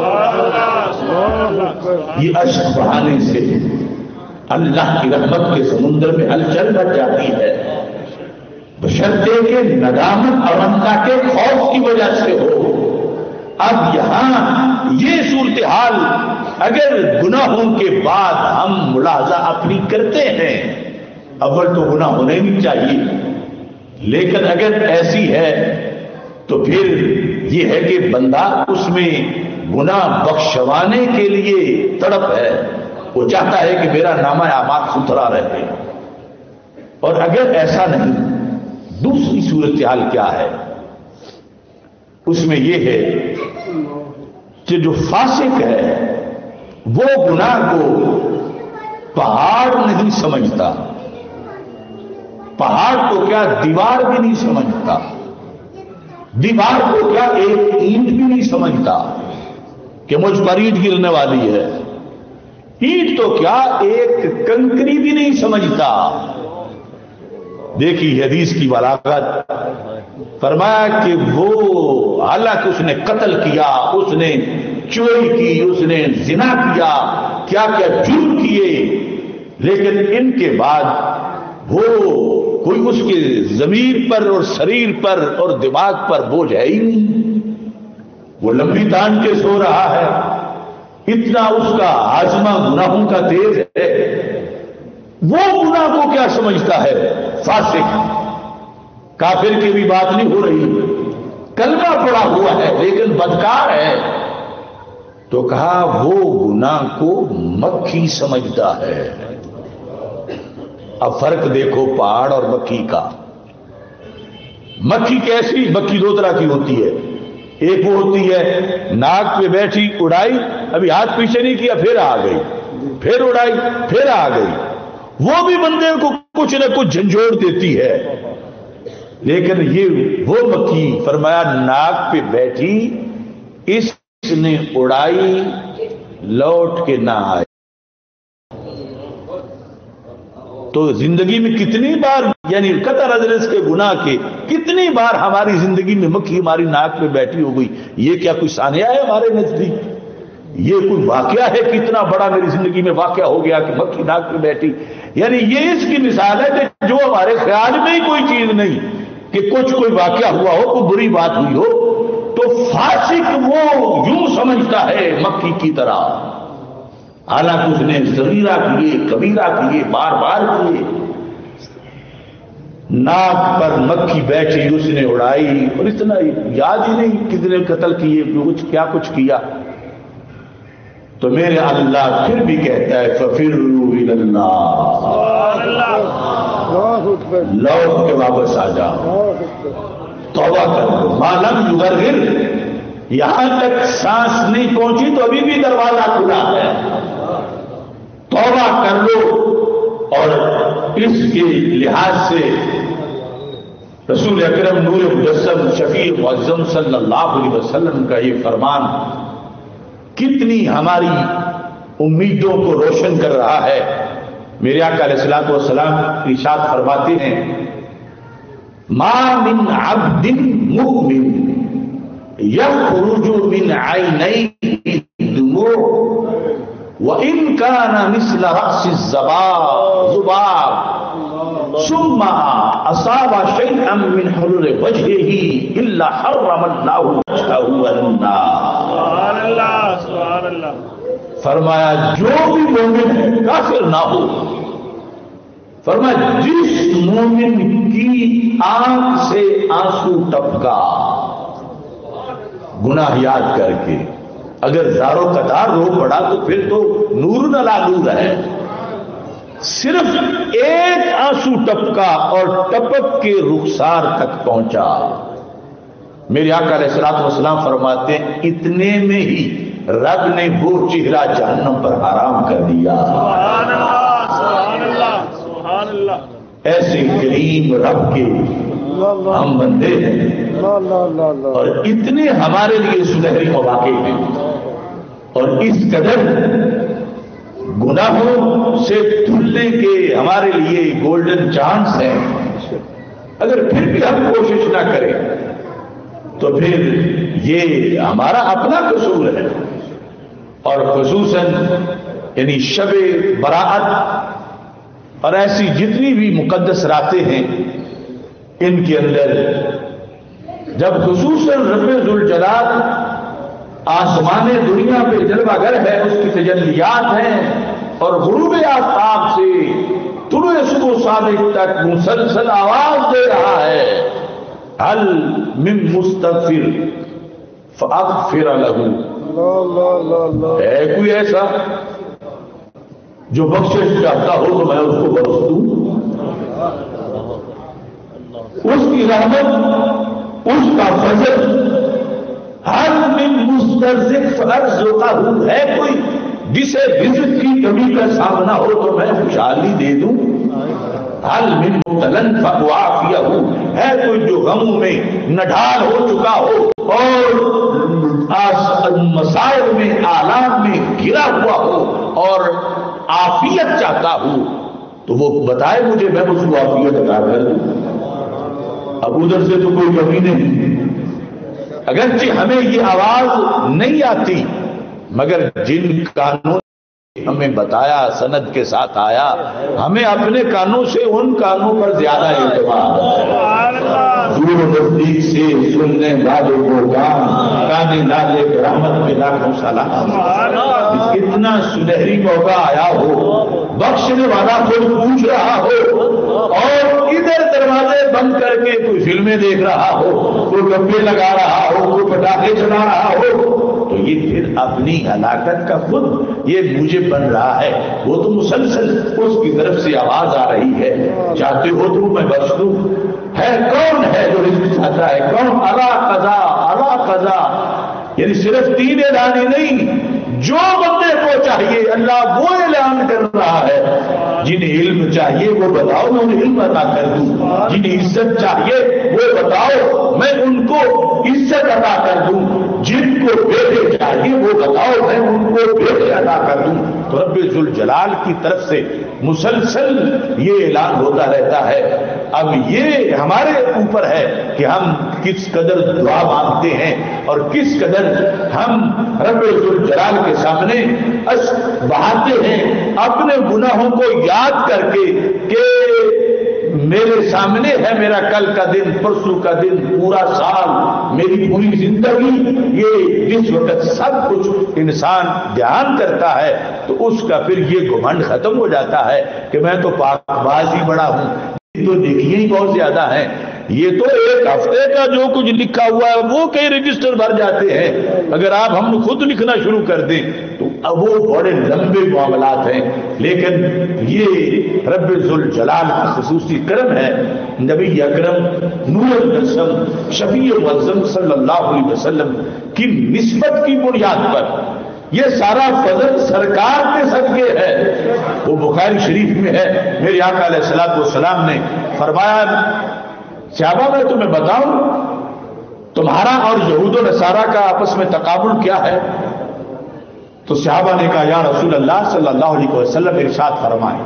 یہ اشک بہانے سے اللہ کی رحمت کے سمندر میں ہلچل مچ جاتی ہے، بشرطے کے ندامت اور اللہ کے خوف کی وجہ سے ہو۔ اب یہاں یہ صورتحال اگر گناہوں کے بعد ہم ملاحظہ اپنی کرتے ہیں، اول تو گناہ ہونے نہیں چاہیے، لیکن اگر ایسی ہے تو پھر یہ ہے کہ بندہ اس میں گناہ بخشوانے کے لیے تڑپ ہے، وہ چاہتا ہے کہ میرا نامہ اعمال ستھرا رہے۔ اور اگر ایسا نہیں، دوسری صورتحال کیا ہے؟ اس میں یہ ہے کہ جو فاسق ہے وہ گناہ کو پہاڑ نہیں سمجھتا، پہاڑ کو کیا دیوار بھی نہیں سمجھتا، دیوار کو کیا ایک اینٹ بھی نہیں سمجھتا کہ مجھ پر اینٹ گرنے والی ہے، اینٹ تو کیا ایک کنکری بھی نہیں سمجھتا۔ دیکھی حدیث کی بلاغت، فرمایا کہ وہ حالانکہ اس نے قتل کیا، اس نے چوری کی، اس نے زنا کیا، کیا کیا جرم کیے، لیکن ان کے بعد وہ کوئی اس کے ضمیر پر اور شریر پر اور دماغ پر بوجھ ہے ہی نہیں۔ وہ لمبی تان کے سو رہا ہے، اتنا اس کا ہاضمہ گناہوں کا تیز ہے، وہ گناہ کو کیا سمجھتا ہے؟ فاسق، کافر کی بھی بات نہیں ہو رہی، کلمہ پڑا ہوا ہے لیکن بدکار ہے، تو کہا وہ گناہ کو مکھی سمجھتا ہے۔ اب فرق دیکھو پہاڑ اور مکھی کا۔ مکھی کیسی؟ مکھی دو طرح کی ہوتی ہے، ایک وہ ہوتی ہے ناک پہ بیٹھی، اڑائی، ابھی ہاتھ پیچھے نہیں کیا پھر آ گئی، پھر اڑائی پھر آ گئی، وہ بھی بندے کو کچھ نہ کچھ جھنجھوڑ دیتی ہے۔ لیکن یہ وہ مکھی، فرمایا ناک پہ بیٹھی، اس نے اڑائی، لوٹ کے نہ آئی۔ تو زندگی میں کتنی بار، یعنی قطع نظر اس کے گناہ کے، کتنی بار ہماری زندگی میں مکھی ہماری ناک پہ بیٹھی ہو گئی۔ یہ کیا کوئی سانحہ ہے ہمارے نزدیک؟ یہ کوئی واقعہ ہے کہ اتنا بڑا میری زندگی میں واقعہ ہو گیا کہ مکھی ناک پہ بیٹھی؟ یعنی یہ اس کی مثال ہے کہ جو ہمارے خیال میں ہی کوئی چیز نہیں کہ کچھ کوئی واقعہ ہوا ہو، کوئی بری بات ہوئی ہو، تو فاسق وہ یوں سمجھتا ہے مکھی کی طرح، حالانکہ اس نے صغیرہ کیے، کبیرہ کیے، بار بار کیے۔ ناک پر مکھی بیٹھی، اس نے اڑائی، اور اتنا یاد ہی نہیں کتنے قتل کیے، کیا کچھ کیا۔ تو میرے اللہ پھر بھی کہتا ہے فَفِرُّوا إِلَى اللَّهِ، لوٹ کے واپس آ جاؤ، توبہ کر لو۔ مَا لَمْ يُغَرْغِرْ، یہاں تک سانس نہیں پہنچی تو ابھی بھی دروازہ کھلا ہے، توبہ کر لو۔ اور اس کے لحاظ سے رسول اکرم نور مجسم شفیع معظم صلی اللہ علیہ وسلم کا یہ فرمان کتنی ہماری امیدوں کو روشن کر رہا ہے۔ میرے آقا علیہ الصلوۃ والسلام ارشاد فرماتے ہیں ما من عبد مؤمن یخرج من عینیہ دموع وَإِن كَانَ مِثْلَ رَأْسِ الذُّبَابِ ثُمَّ أَصَابَ شَيْئًا مِّنْ حُرِّ وَجْهِهِ إِلَّا حَرَّمَ اللَّهُ وَجْهَهُ عَلَى النَّارِ۔ سبحان اللہ، سبحان اللہ۔ فرمایا جو بھی مومن ہے، کافر نہ ہو، فرمایا جس مومن کی آنکھ سے آنسو ٹپکا گناہ یاد کر کے، اگر زارو قطار رو پڑا تو پھر تو نور نہ نور ہے، صرف ایک آنسو ٹپکا اور ٹپک کے رخسار تک پہنچا، میرے آقا علیہ الصلوۃ والسلام فرماتے ہیں اتنے میں ہی رب نے وہ چہرہ جہنم پر حرام کر دیا۔ سبحان اللہ، سبحان اللہ، سبحان اللہ۔ ایسے کریم رب کے ہم بندے ہیں، اور اتنے ہمارے لیے سنہری مواقع ہیں، اور اس قدر گناہوں سے دھلنے کے ہمارے لیے گولڈن چانس ہیں، اگر پھر بھی ہم کوشش نہ کریں تو پھر یہ ہمارا اپنا قصور ہے۔ اور خصوصاً یعنی شب براءت اور ایسی جتنی بھی مقدس راتیں ہیں، ان کے اندر جب خصوصاً رب ذوالجلال آسمان دنیا پہ جلوہ گر ہے، اس کی تجلیات ہیں، اور غروب آفتاب سے طلوع صبح صادق تک مسلسل آواز دے رہا ہے حل من مستغفر فاغفر له، ہے کوئی ایسا جو بخشش چاہتا ہو تو میں اس کو بخش دوں، اس کی رحمت، اس کا فضل، ہر من مسترزق فارزقہ، ہے کوئی جسے رزق کی کمی کا سامنا ہو تو میں خوشحالی دے دوں، حل من مبتلن فعافیہ، ہے کوئی جو غموں میں نڈھال ہو چکا ہو اور مسائل میں آلام میں گرا ہوا ہو اور عافیت چاہتا ہو تو وہ بتائے مجھے، میں اس کو عافیت عطا کر دوں۔ اب ادھر سے تو کوئی کمی نہیں، اگرچہ ہمیں یہ آواز نہیں آتی، مگر جن قانون ہمیں بتایا، سند کے ساتھ آیا، ہمیں اپنے کانوں سے ان کانوں پر زیادہ اعتماد ہے۔ دور نزدیک سے سننے والوں کو کانے نالے رحمت میں لاکھوں سلام۔ اتنا سنہری موقع آیا ہو، بخشنے والا خود پوچھ رہا ہو، اور ادھر دروازے بند کر کے کوئی فلمیں دیکھ رہا ہو، کوئی گپے لگا رہا ہو، کوئی پٹاخے چلا رہا ہو، تو یہ پھر اپنی ہلاکت کا خود یہ مجھے بن رہا ہے۔ وہ تو مسلسل اس کی طرف سے آواز آ رہی ہے، چاہتے ہو تو میں بخش دوں۔ ہے کون ہے جو رزق چاہتا ہے؟ کون؟ الا قضا الا قضا، یعنی صرف 3 اعلان ہی نہیں، جو بندے کو چاہیے اللہ وہ اعلان کر رہا ہے۔ جنہیں علم چاہیے وہ بتاؤ میں انہیں علم عطا کر دوں، جنہیں عزت چاہیے وہ بتاؤ میں ان کو عزت عطا کر دوں، جن کو بیٹے چاہیے وہ بتاؤ میں ان کو بیٹے عطا کر دوں۔ تو رب ذوالجلال کی طرف سے مسلسل یہ اعلان ہوتا رہتا ہے۔ اب یہ ہمارے اوپر ہے کہ ہم کس قدر دعا مانگتے ہیں اور کس قدر ہم رب ذوالجلال کے سامنے اشک بہاتے ہیں اپنے گناہوں کو یاد کر کے کہ میرے سامنے ہے میرا کل کا دن، پرسوں کا دن، پورا سال، میری پوری زندگی۔ یہ جس وقت سب کچھ انسان دھیان کرتا ہے تو اس کا پھر یہ گھمنڈ ختم ہو جاتا ہے کہ میں تو پاک باز ہی بڑا ہوں، تو نیکیاں ہی بہت زیادہ ہیں۔ یہ تو ایک ہفتے کا جو کچھ لکھا ہوا ہے وہ کئی رجسٹر بھر جاتے ہیں، اگر آپ ہم خود لکھنا شروع کر دیں تو اب وہ بڑے لمبے معاملات ہیں۔ لیکن یہ رب ذوالجلال کا خصوصی کرم ہے، نبی اکرم نور النسب شفیع معظم صلی اللہ علیہ وسلم کی نسبت کی بنیاد پر یہ سارا فضل سرکار کے صدقے ہے۔ وہ بخاری شریف میں ہے، میرے آقا علیہ الصلوۃ والسلام نے فرمایا صحابہ میں تمہیں بتاؤں تمہارا اور یہود و نصارہ کا آپس میں تقابل کیا ہے؟ تو صحابہ نے کہا یا رسول اللہ صلی اللہ علیہ وسلم ارشاد فرمائیں۔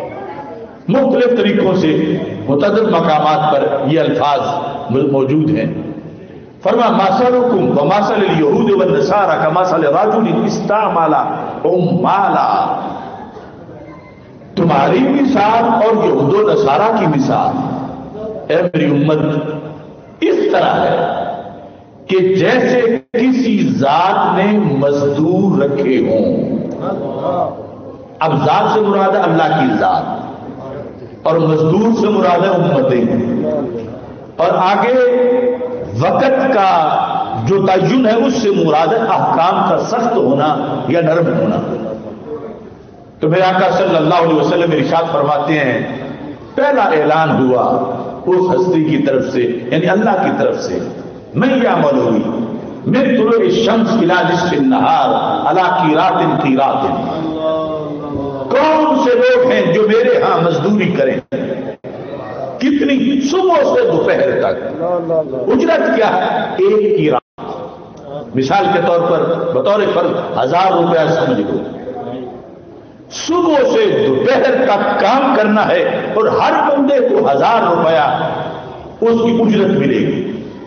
مختلف طریقوں سے متعدد مقامات پر یہ الفاظ موجود ہیں۔ فرمایا مثلکم ومثل الیہود والنصارى کمثل رجل استعمل عمالا، تمہاری مثال اور یہود و نصارہ کی مثال اے میری امت اس طرح ہے کہ جیسے کسی ذات نے مزدور رکھے ہوں۔ اب ذات سے مراد ہے اللہ کی ذات، اور مزدور سے مراد ہے امتیں، اور آگے وقت کا جو تعین ہے اس سے مراد ہے احکام کا سخت ہونا یا نرم ہونا۔ تو میرے آقا صلی اللہ علیہ وسلم ارشاد فرماتے ہیں پہلا اعلان ہوا اس ہستی کی طرف سے یعنی اللہ کی طرف سے، میں یعمل ہوئی من طلوع الشمس الی نصف النہار علی قیرات قیرات، کون سے لوگ ہیں جو میرے ہاں مزدوری کریں؟ کتنی؟ صبح سے دوپہر تک۔ اجرت کیا ہے؟ 1 قیرات، مثال کے طور پر بطور فرض 1000 روپیہ سمجھ لو۔ صبح سے دوپہر تک کام کرنا ہے اور ہر بندے کو 1000 روپیہ اس کی اجرت ملے گی۔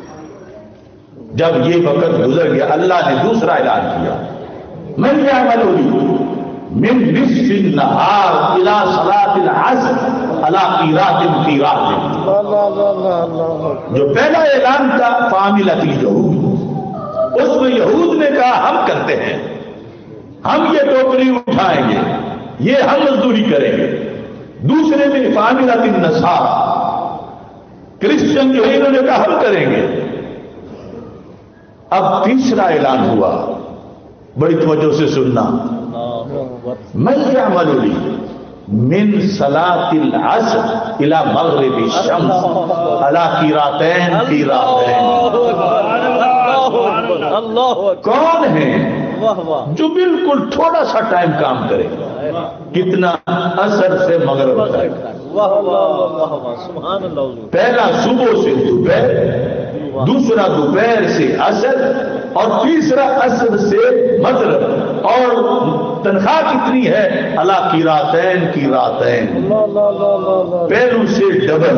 جب یہ وقت گزر گیا اللہ نے دوسرا اعلان کیا من یعمل من نصف النہار الی صلاۃ العصر علی قیرات قیرات، جو پہلا اعلان تھا فعملت الیہود، اس میں یہود نے کہا ہم کرتے ہیں، ہم یہ ٹوکری اٹھائیں گے، یہ ہم مزدوری کریں گے۔ دوسرے میں فعملت النصارى، کرسچن جو ہے انہوں نے کہا ہم کریں گے۔ اب تیسرا اعلان ہوا، بڑی توجہ سے سننا، من یعمل لی من صلاۃ العصر الی مغرب الشمس علی قیراتین قیراتین، کون ہے جو بالکل تھوڑا سا ٹائم کام کرے؟ کتنا؟ عصر سے مغرب تک۔ پہلا صبح سے دوپہر، دوسرا دوپہر سے عصر، اور تیسرا عصر سے مغرب، اور تنخواہ کتنی ہے؟ علی قیراتین قیراتین، پہلو سے ڈبل،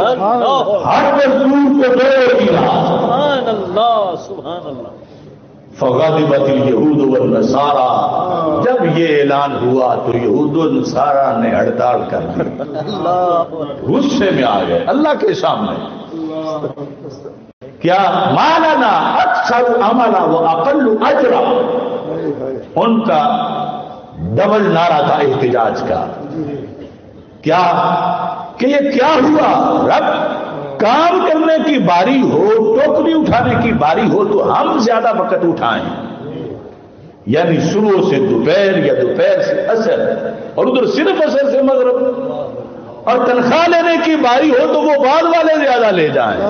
ہر مزدور کو 2 قیرات۔ فغضبت الیہود والنصارى، جب یہ اعلان ہوا تو یہود و نصارہ نے ہڑتال کر دی، غصے میں آ گئے اللہ کے سامنے. کیا ما لنا اکثر عملا واقل اجرا، ان کا ڈبل نعرہ تھا احتجاج کا. کیا کہ یہ کیا ہوا؟ رب کام کرنے کی باری ہو، ٹوکری اٹھانے کی باری ہو تو ہم زیادہ وقت اٹھائیں، یعنی صبح سے دوپہر یا دوپہر سے عصر، اور ادھر صرف عصر سے مغرب. اور تنخواہ لینے کی باری ہو تو وہ بعد والے زیادہ لے جائیں.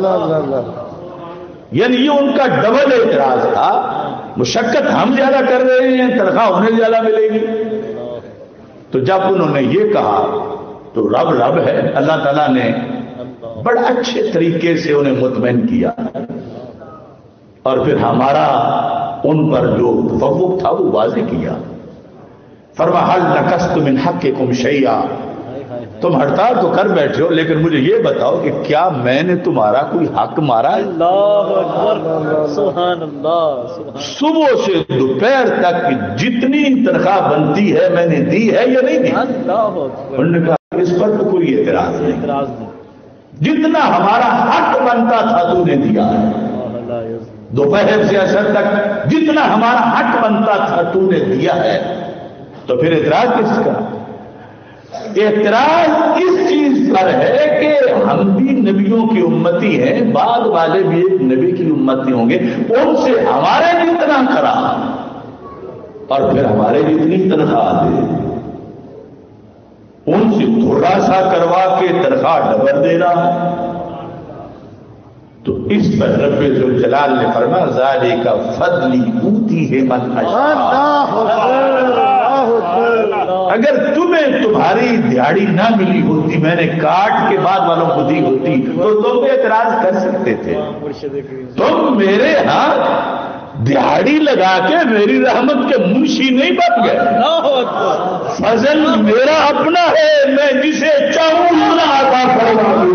یعنی یہ ان کا ڈبل اعتراض تھا. مشقت ہم زیادہ کر رہے ہیں، تنخواہ انہیں زیادہ ملے گی. تو جب انہوں نے یہ کہا تو رب ہے، اللہ تعالیٰ نے بڑا اچھے طریقے سے انہیں مطمئن کیا، اور پھر ہمارا ان پر جو تفوق تھا وہ واضح کیا. فرما هل نقصت من حقکم شیئا، تم ہڑتال تو کر بیٹھے ہو لیکن مجھے یہ بتاؤ کہ کیا میں نے تمہارا کوئی حق مارا ہے؟
اللہ اکبر، سبحان اللہ.
صبح سے دوپہر تک جتنی تنخواہ بنتی ہے میں نے دی ہے یا نہیں دی؟ انہوں نے کہا اس پر تو کوئی اعتراض نہیں، جتنا ہمارا حق بنتا تھا تو نے دیا ہے. دوپہر سے عصر تک جتنا ہمارا حق بنتا تھا تو نے دیا ہے، تو پھر اعتراض کس کا؟ اعتراض اس چیز پر ہے کہ ہم بھی نبیوں کی امتی ہیں، بعد والے بھی ایک نبی کی امتی ہوں گے، ان سے ہمارے جتنا کرا اور پھر ہمارے جتنی تنخواہ دے، ان سے تھوڑا سا کروا کے تنخواہ ڈبل دینا. تو اس پر رب ذوالجلال نے فرمایا ذالک فضلی اوتیہ من اشاء. اگر تمہیں تمہاری دیہڑی نہ ملی ہوتی، میں نے کاٹ کے بعد والوں کو دی ہوتی تو تم بھی اعتراض کر سکتے تھے. تم میرے ہاں دیہڑی لگا کے میری رحمت کے منشی نہیں بن گئے. فضل میرا اپنا ہے، میں جسے چاہوں اتنا عطا فرماؤں.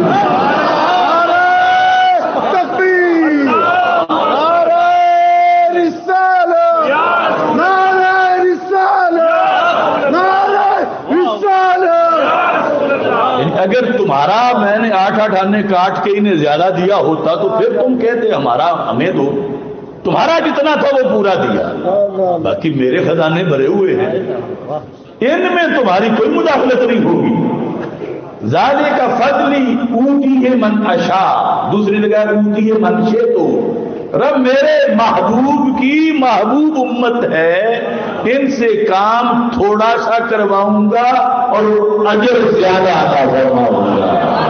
اگر تمہارا میں نے 8 آنے کاٹ کے انہیں زیادہ دیا ہوتا تو پھر تم کہتے ہمارا ہمیں دو، تمہارا جتنا تھا وہ پورا دیا، باقی میرے خزانے بھرے ہوئے ہیں، ان میں تمہاری کوئی مداخلت نہیں ہوگی. ذالک فضلی اوتیہ من اشاء، دوسری جگہ اوتیہ من شئت. رب میرے محبوب کی محبوب امت ہے، ان سے کام تھوڑا سا کرواؤں گا اور اجر زیادہ عطا فرماؤں گا.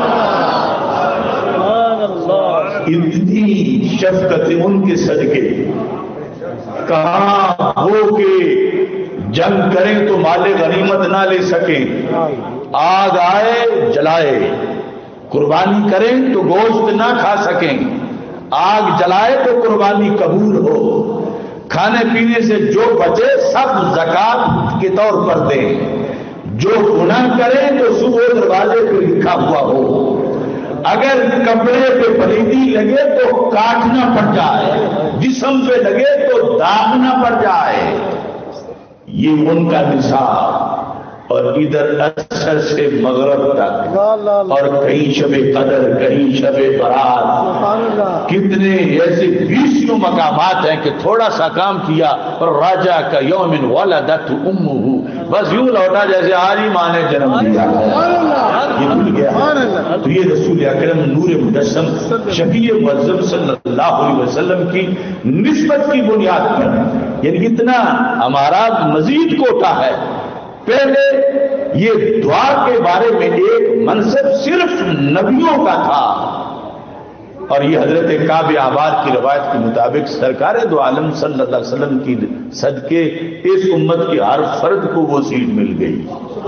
اتنی شفقت ان کے صدقے. کہاں ہو کہ جنگ کریں تو مال غنیمت نہ لے سکیں، آگ آئے جلائے، قربانی کریں تو گوشت نہ کھا سکیں، آگ جلائے تو قربانی قبول ہو، کھانے پینے سے جو بچے سب زکات کے طور پر دیں، جو گناہ کریں تو صبح دروازے پہ لکھا ہوا ہو، اگر کپڑے پہ پلیدی لگے تو کاٹنا پڑ جائے، جسم پہ لگے تو داغنا پڑ جائے. یہ ان کا نصاب. اور ادھر عصر سے مغرب تک، اور کہیں شب قدر کہیں شب برات، کتنے ایسے 20 مقامات ہیں کہ تھوڑا سا کام کیا اور راجا کا یوم ولدت امہ، بس یوں لوٹا جیسے آج ہی ماں نے جنم دیا ہے، یہ بھول گیا. تو یہ رسول اکرم نور مجسم شفیع معظم صلی اللہ علیہ وسلم کی نسبت کی بنیاد پر، یعنی اتنا ہمارا مزید کوٹا ہے. پہلے یہ دعا کے بارے میں ایک منصب صرف نبیوں کا تھا، اور یہ حضرت کعب آباد کی روایت کے مطابق سرکار دو عالم صلی اللہ علیہ وسلم کی صدقے اس امت کے ہر فرد کو وہ سیٹ مل گئی.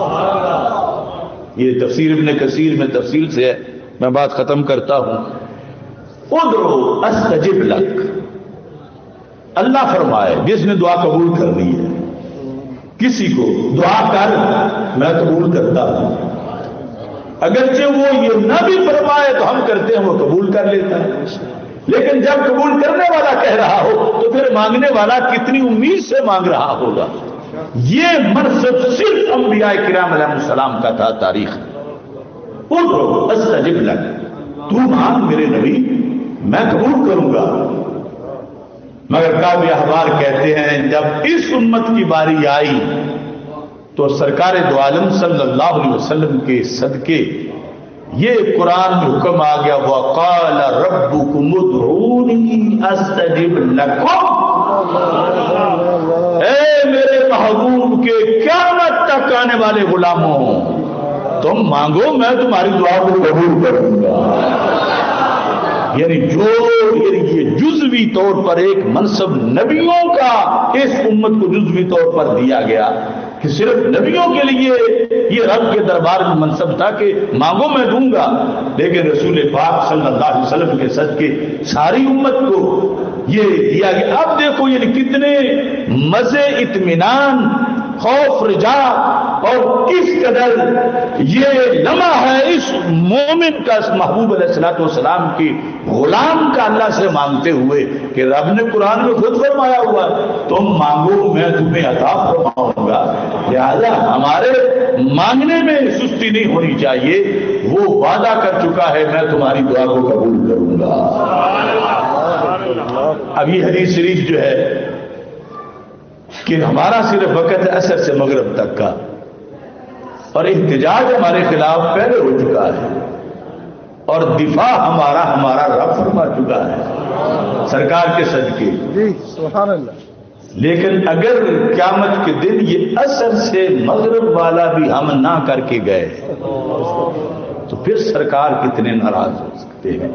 یہ تفسیر ابن کثیر میں تفصیل سے ہے، میں بات ختم کرتا ہوں. ادعو استجب لک، اللہ فرمائے جس نے دعا قبول کر لی ہے، کسی کو دعا کر میں قبول کرتا ہوں، اگرچہ وہ یہ نہ بھی فرمائے تو ہم کرتے ہیں وہ قبول کر لیتا ہے، لیکن جب قبول کرنے والا کہہ رہا ہو تو پھر مانگنے والا کتنی امید سے مانگ رہا ہوگا. یہ منصب صرف انبیاء کرام علیہ السلام کا تھا. تاریخ ادعو استجب لک، تو مانگ میرے نبی، میں قبول کروں گا. مگر کعب احبار کہتے ہیں جب اس امت کی باری آئی تو سرکار دو عالم صلی اللہ علیہ وسلم کے صدقے یہ قرآن میں حکم آ گیا، وَقَالَ رَبُّكُمُ ادْعُونِي أَسْتَجِبْ لَكُمْ. اے میرے محبوب کے قیامت تک آنے والے غلاموں، تم مانگو میں تمہاری دعا کو قبول کروں گا. یعنی یہ جزوی طور پر ایک منصب نبیوں کا اس امت کو جزوی طور پر دیا گیا کہ صرف نبیوں کے لیے یہ رب کے دربار میں منصب تھا کہ مانگو میں دوں گا. لیکن رسول پاک صلی اللہ علیہ وسلم کے صدقے ساری امت کو یہ دیا گیا. اب دیکھو یہ کتنے مزے، اطمینان، خوف، رجا اور کس قدر یہ لمحہ ہے اس مومن کا، اس محبوب علیہ الصلوۃ والسلام کی غلام کا اللہ سے مانگتے ہوئے کہ رب نے قرآن میں خود فرمایا ہوا تم مانگو میں تمہیں عطا فرماؤں گا. لہذا ہمارے مانگنے میں سستی نہیں ہونی چاہیے. وہ وعدہ کر چکا ہے میں تمہاری دعا کو قبول کروں گا. اب یہ حدیث شریف جو ہے کہ ہمارا صرف وقت ہے عصر سے مغرب تک کا، اور احتجاج ہمارے خلاف پہلے ہو چکا ہے، اور دفاع ہمارا رب فرما چکا ہے سرکار کے صدقے.
جی سبحان اللہ.
لیکن اگر قیامت کے دن یہ عصر سے مغرب والا بھی ہم نہ کر کے گئے تو پھر سرکار کتنے ناراض ہو سکتے ہیں.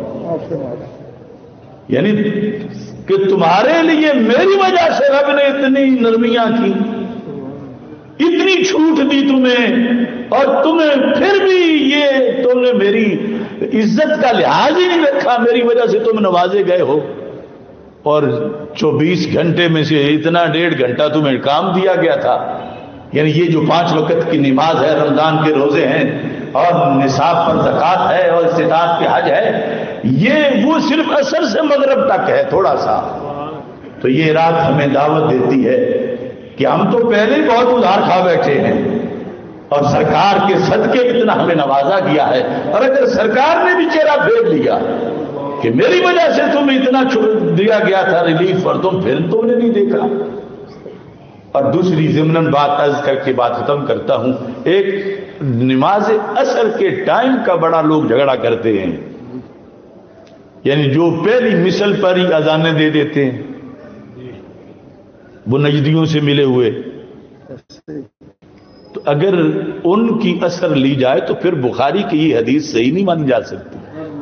یعنی کہ تمہارے لیے میری وجہ سے رب نے اتنی نرمیاں کی، اتنی چھوٹ دی تمہیں، اور تمہیں پھر بھی یہ تم نے میری عزت کا لحاظ ہی نہیں رکھا، میری وجہ سے تم نوازے گئے ہو. اور 24 گھنٹے میں سے اتنا 1.5 گھنٹہ تمہیں کام دیا گیا تھا. یعنی یہ جو 5 وقت کی نماز ہے، رمضان کے روزے ہیں، اور نصاب پر زکوٰۃ ہے، اور استطاعت کے حج ہے، یہ وہ صرف عصر سے مغرب تک ہے تھوڑا سا. تو یہ رات ہمیں دعوت دیتی ہے کہ ہم تو پہلے ہی بہت ادھار کھا بیٹھے ہیں، اور سرکار کے صدقے اتنا ہمیں نوازا گیا ہے. اور اگر سرکار نے بھی چہرہ پھیر لیا کہ میری وجہ سے تمہیں اتنا دیا گیا تھا ریلیف، اور تم نے نہیں دیکھا. اور دوسری ضمناً بات عرض کر کے بات ختم کرتا ہوں. ایک نماز عصر کے ٹائم کا بڑا لوگ جھگڑا کرتے ہیں، یعنی جو پہلی مثل پر ہی اذانیں دے دیتے ہیں، وہ نجدیوں سے ملے ہوئے. تو اگر ان کی اثر لی جائے تو پھر بخاری کی یہ حدیث صحیح نہیں مانی جا سکتی.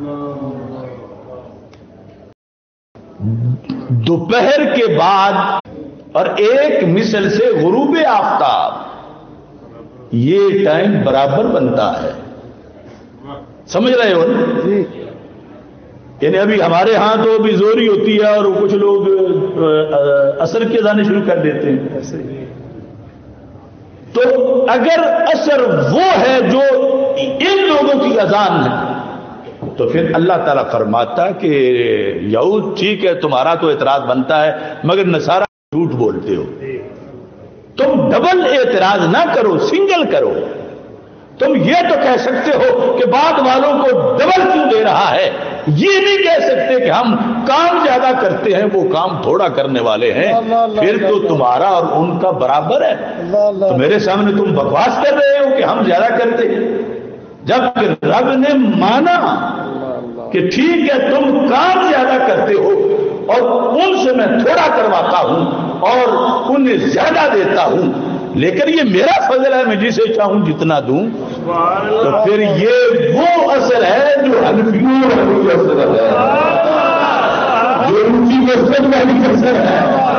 دوپہر کے بعد اور ایک مثل سے غروب آفتاب، یہ ٹائم برابر بنتا ہے. سمجھ رہے ہو نا؟ یعنی ابھی ہمارے ہاں تو ابھی زوری ہوتی ہے اور کچھ لوگ عصر کے اذانیں شروع کر دیتے ہیں. تو اگر عصر وہ ہے جو ان لوگوں کی اذان ہے تو پھر اللہ تعالیٰ فرماتا کہ یہود ٹھیک ہے تمہارا تو اعتراض بنتا ہے، مگر نصارہ جھوٹ بولتے ہو. تم ڈبل اعتراض نہ کرو، سنگل کرو. تم یہ تو کہہ سکتے ہو کہ بعد والوں کو ڈبل کیوں دے رہا ہے، یہ نہیں کہہ سکتے کہ ہم کام زیادہ کرتے ہیں وہ کام تھوڑا کرنے والے ہیں. پھر تو تمہارا اور ان کا برابر ہے. تو میرے سامنے تم بکواس کر رہے ہو کہ ہم زیادہ کرتے ہیں، جبکہ رب نے مانا کہ ٹھیک ہے تم کام زیادہ کرتے ہو اور ان سے میں تھوڑا کرواتا ہوں اور انہیں زیادہ دیتا ہوں، لیکن یہ میرا فضل ہے، میں جسے چاہوں جتنا دوں. تو پھر یہ وہ اثر ہے جو حنفیوں والی اثر ہے، جو ان کی مسجد والی اثر ہے.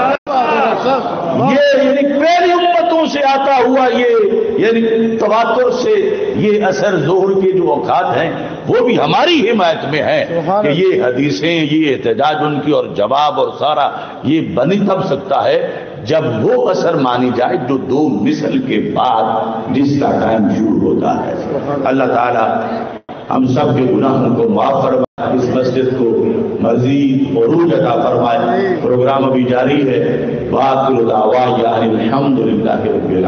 یہ یعنی پہلی امتوں سے آتا ہوا یہ یعنی تواتر سے یہ اثر ظہر کے جو اوقات ہیں وہ بھی ہماری حمایت میں ہے کہ یہ حدیثیں، یہ احتجاج ان کی اور جواب اور سارا یہ بن ہی تب سکتا ہے جب وہ اثر مانی جائے جو 2 مثل کے بعد جس کا ٹائم شروع ہوتا ہے. اللہ تعالیٰ ہم سب کے گناہوں کو معاف فرمائے، اس مسجد کو مزید عروج عطا فرمائے۔ پروگرام ابھی جاری ہے۔ وآخر دعوانا الحمدللہ رب العالمین۔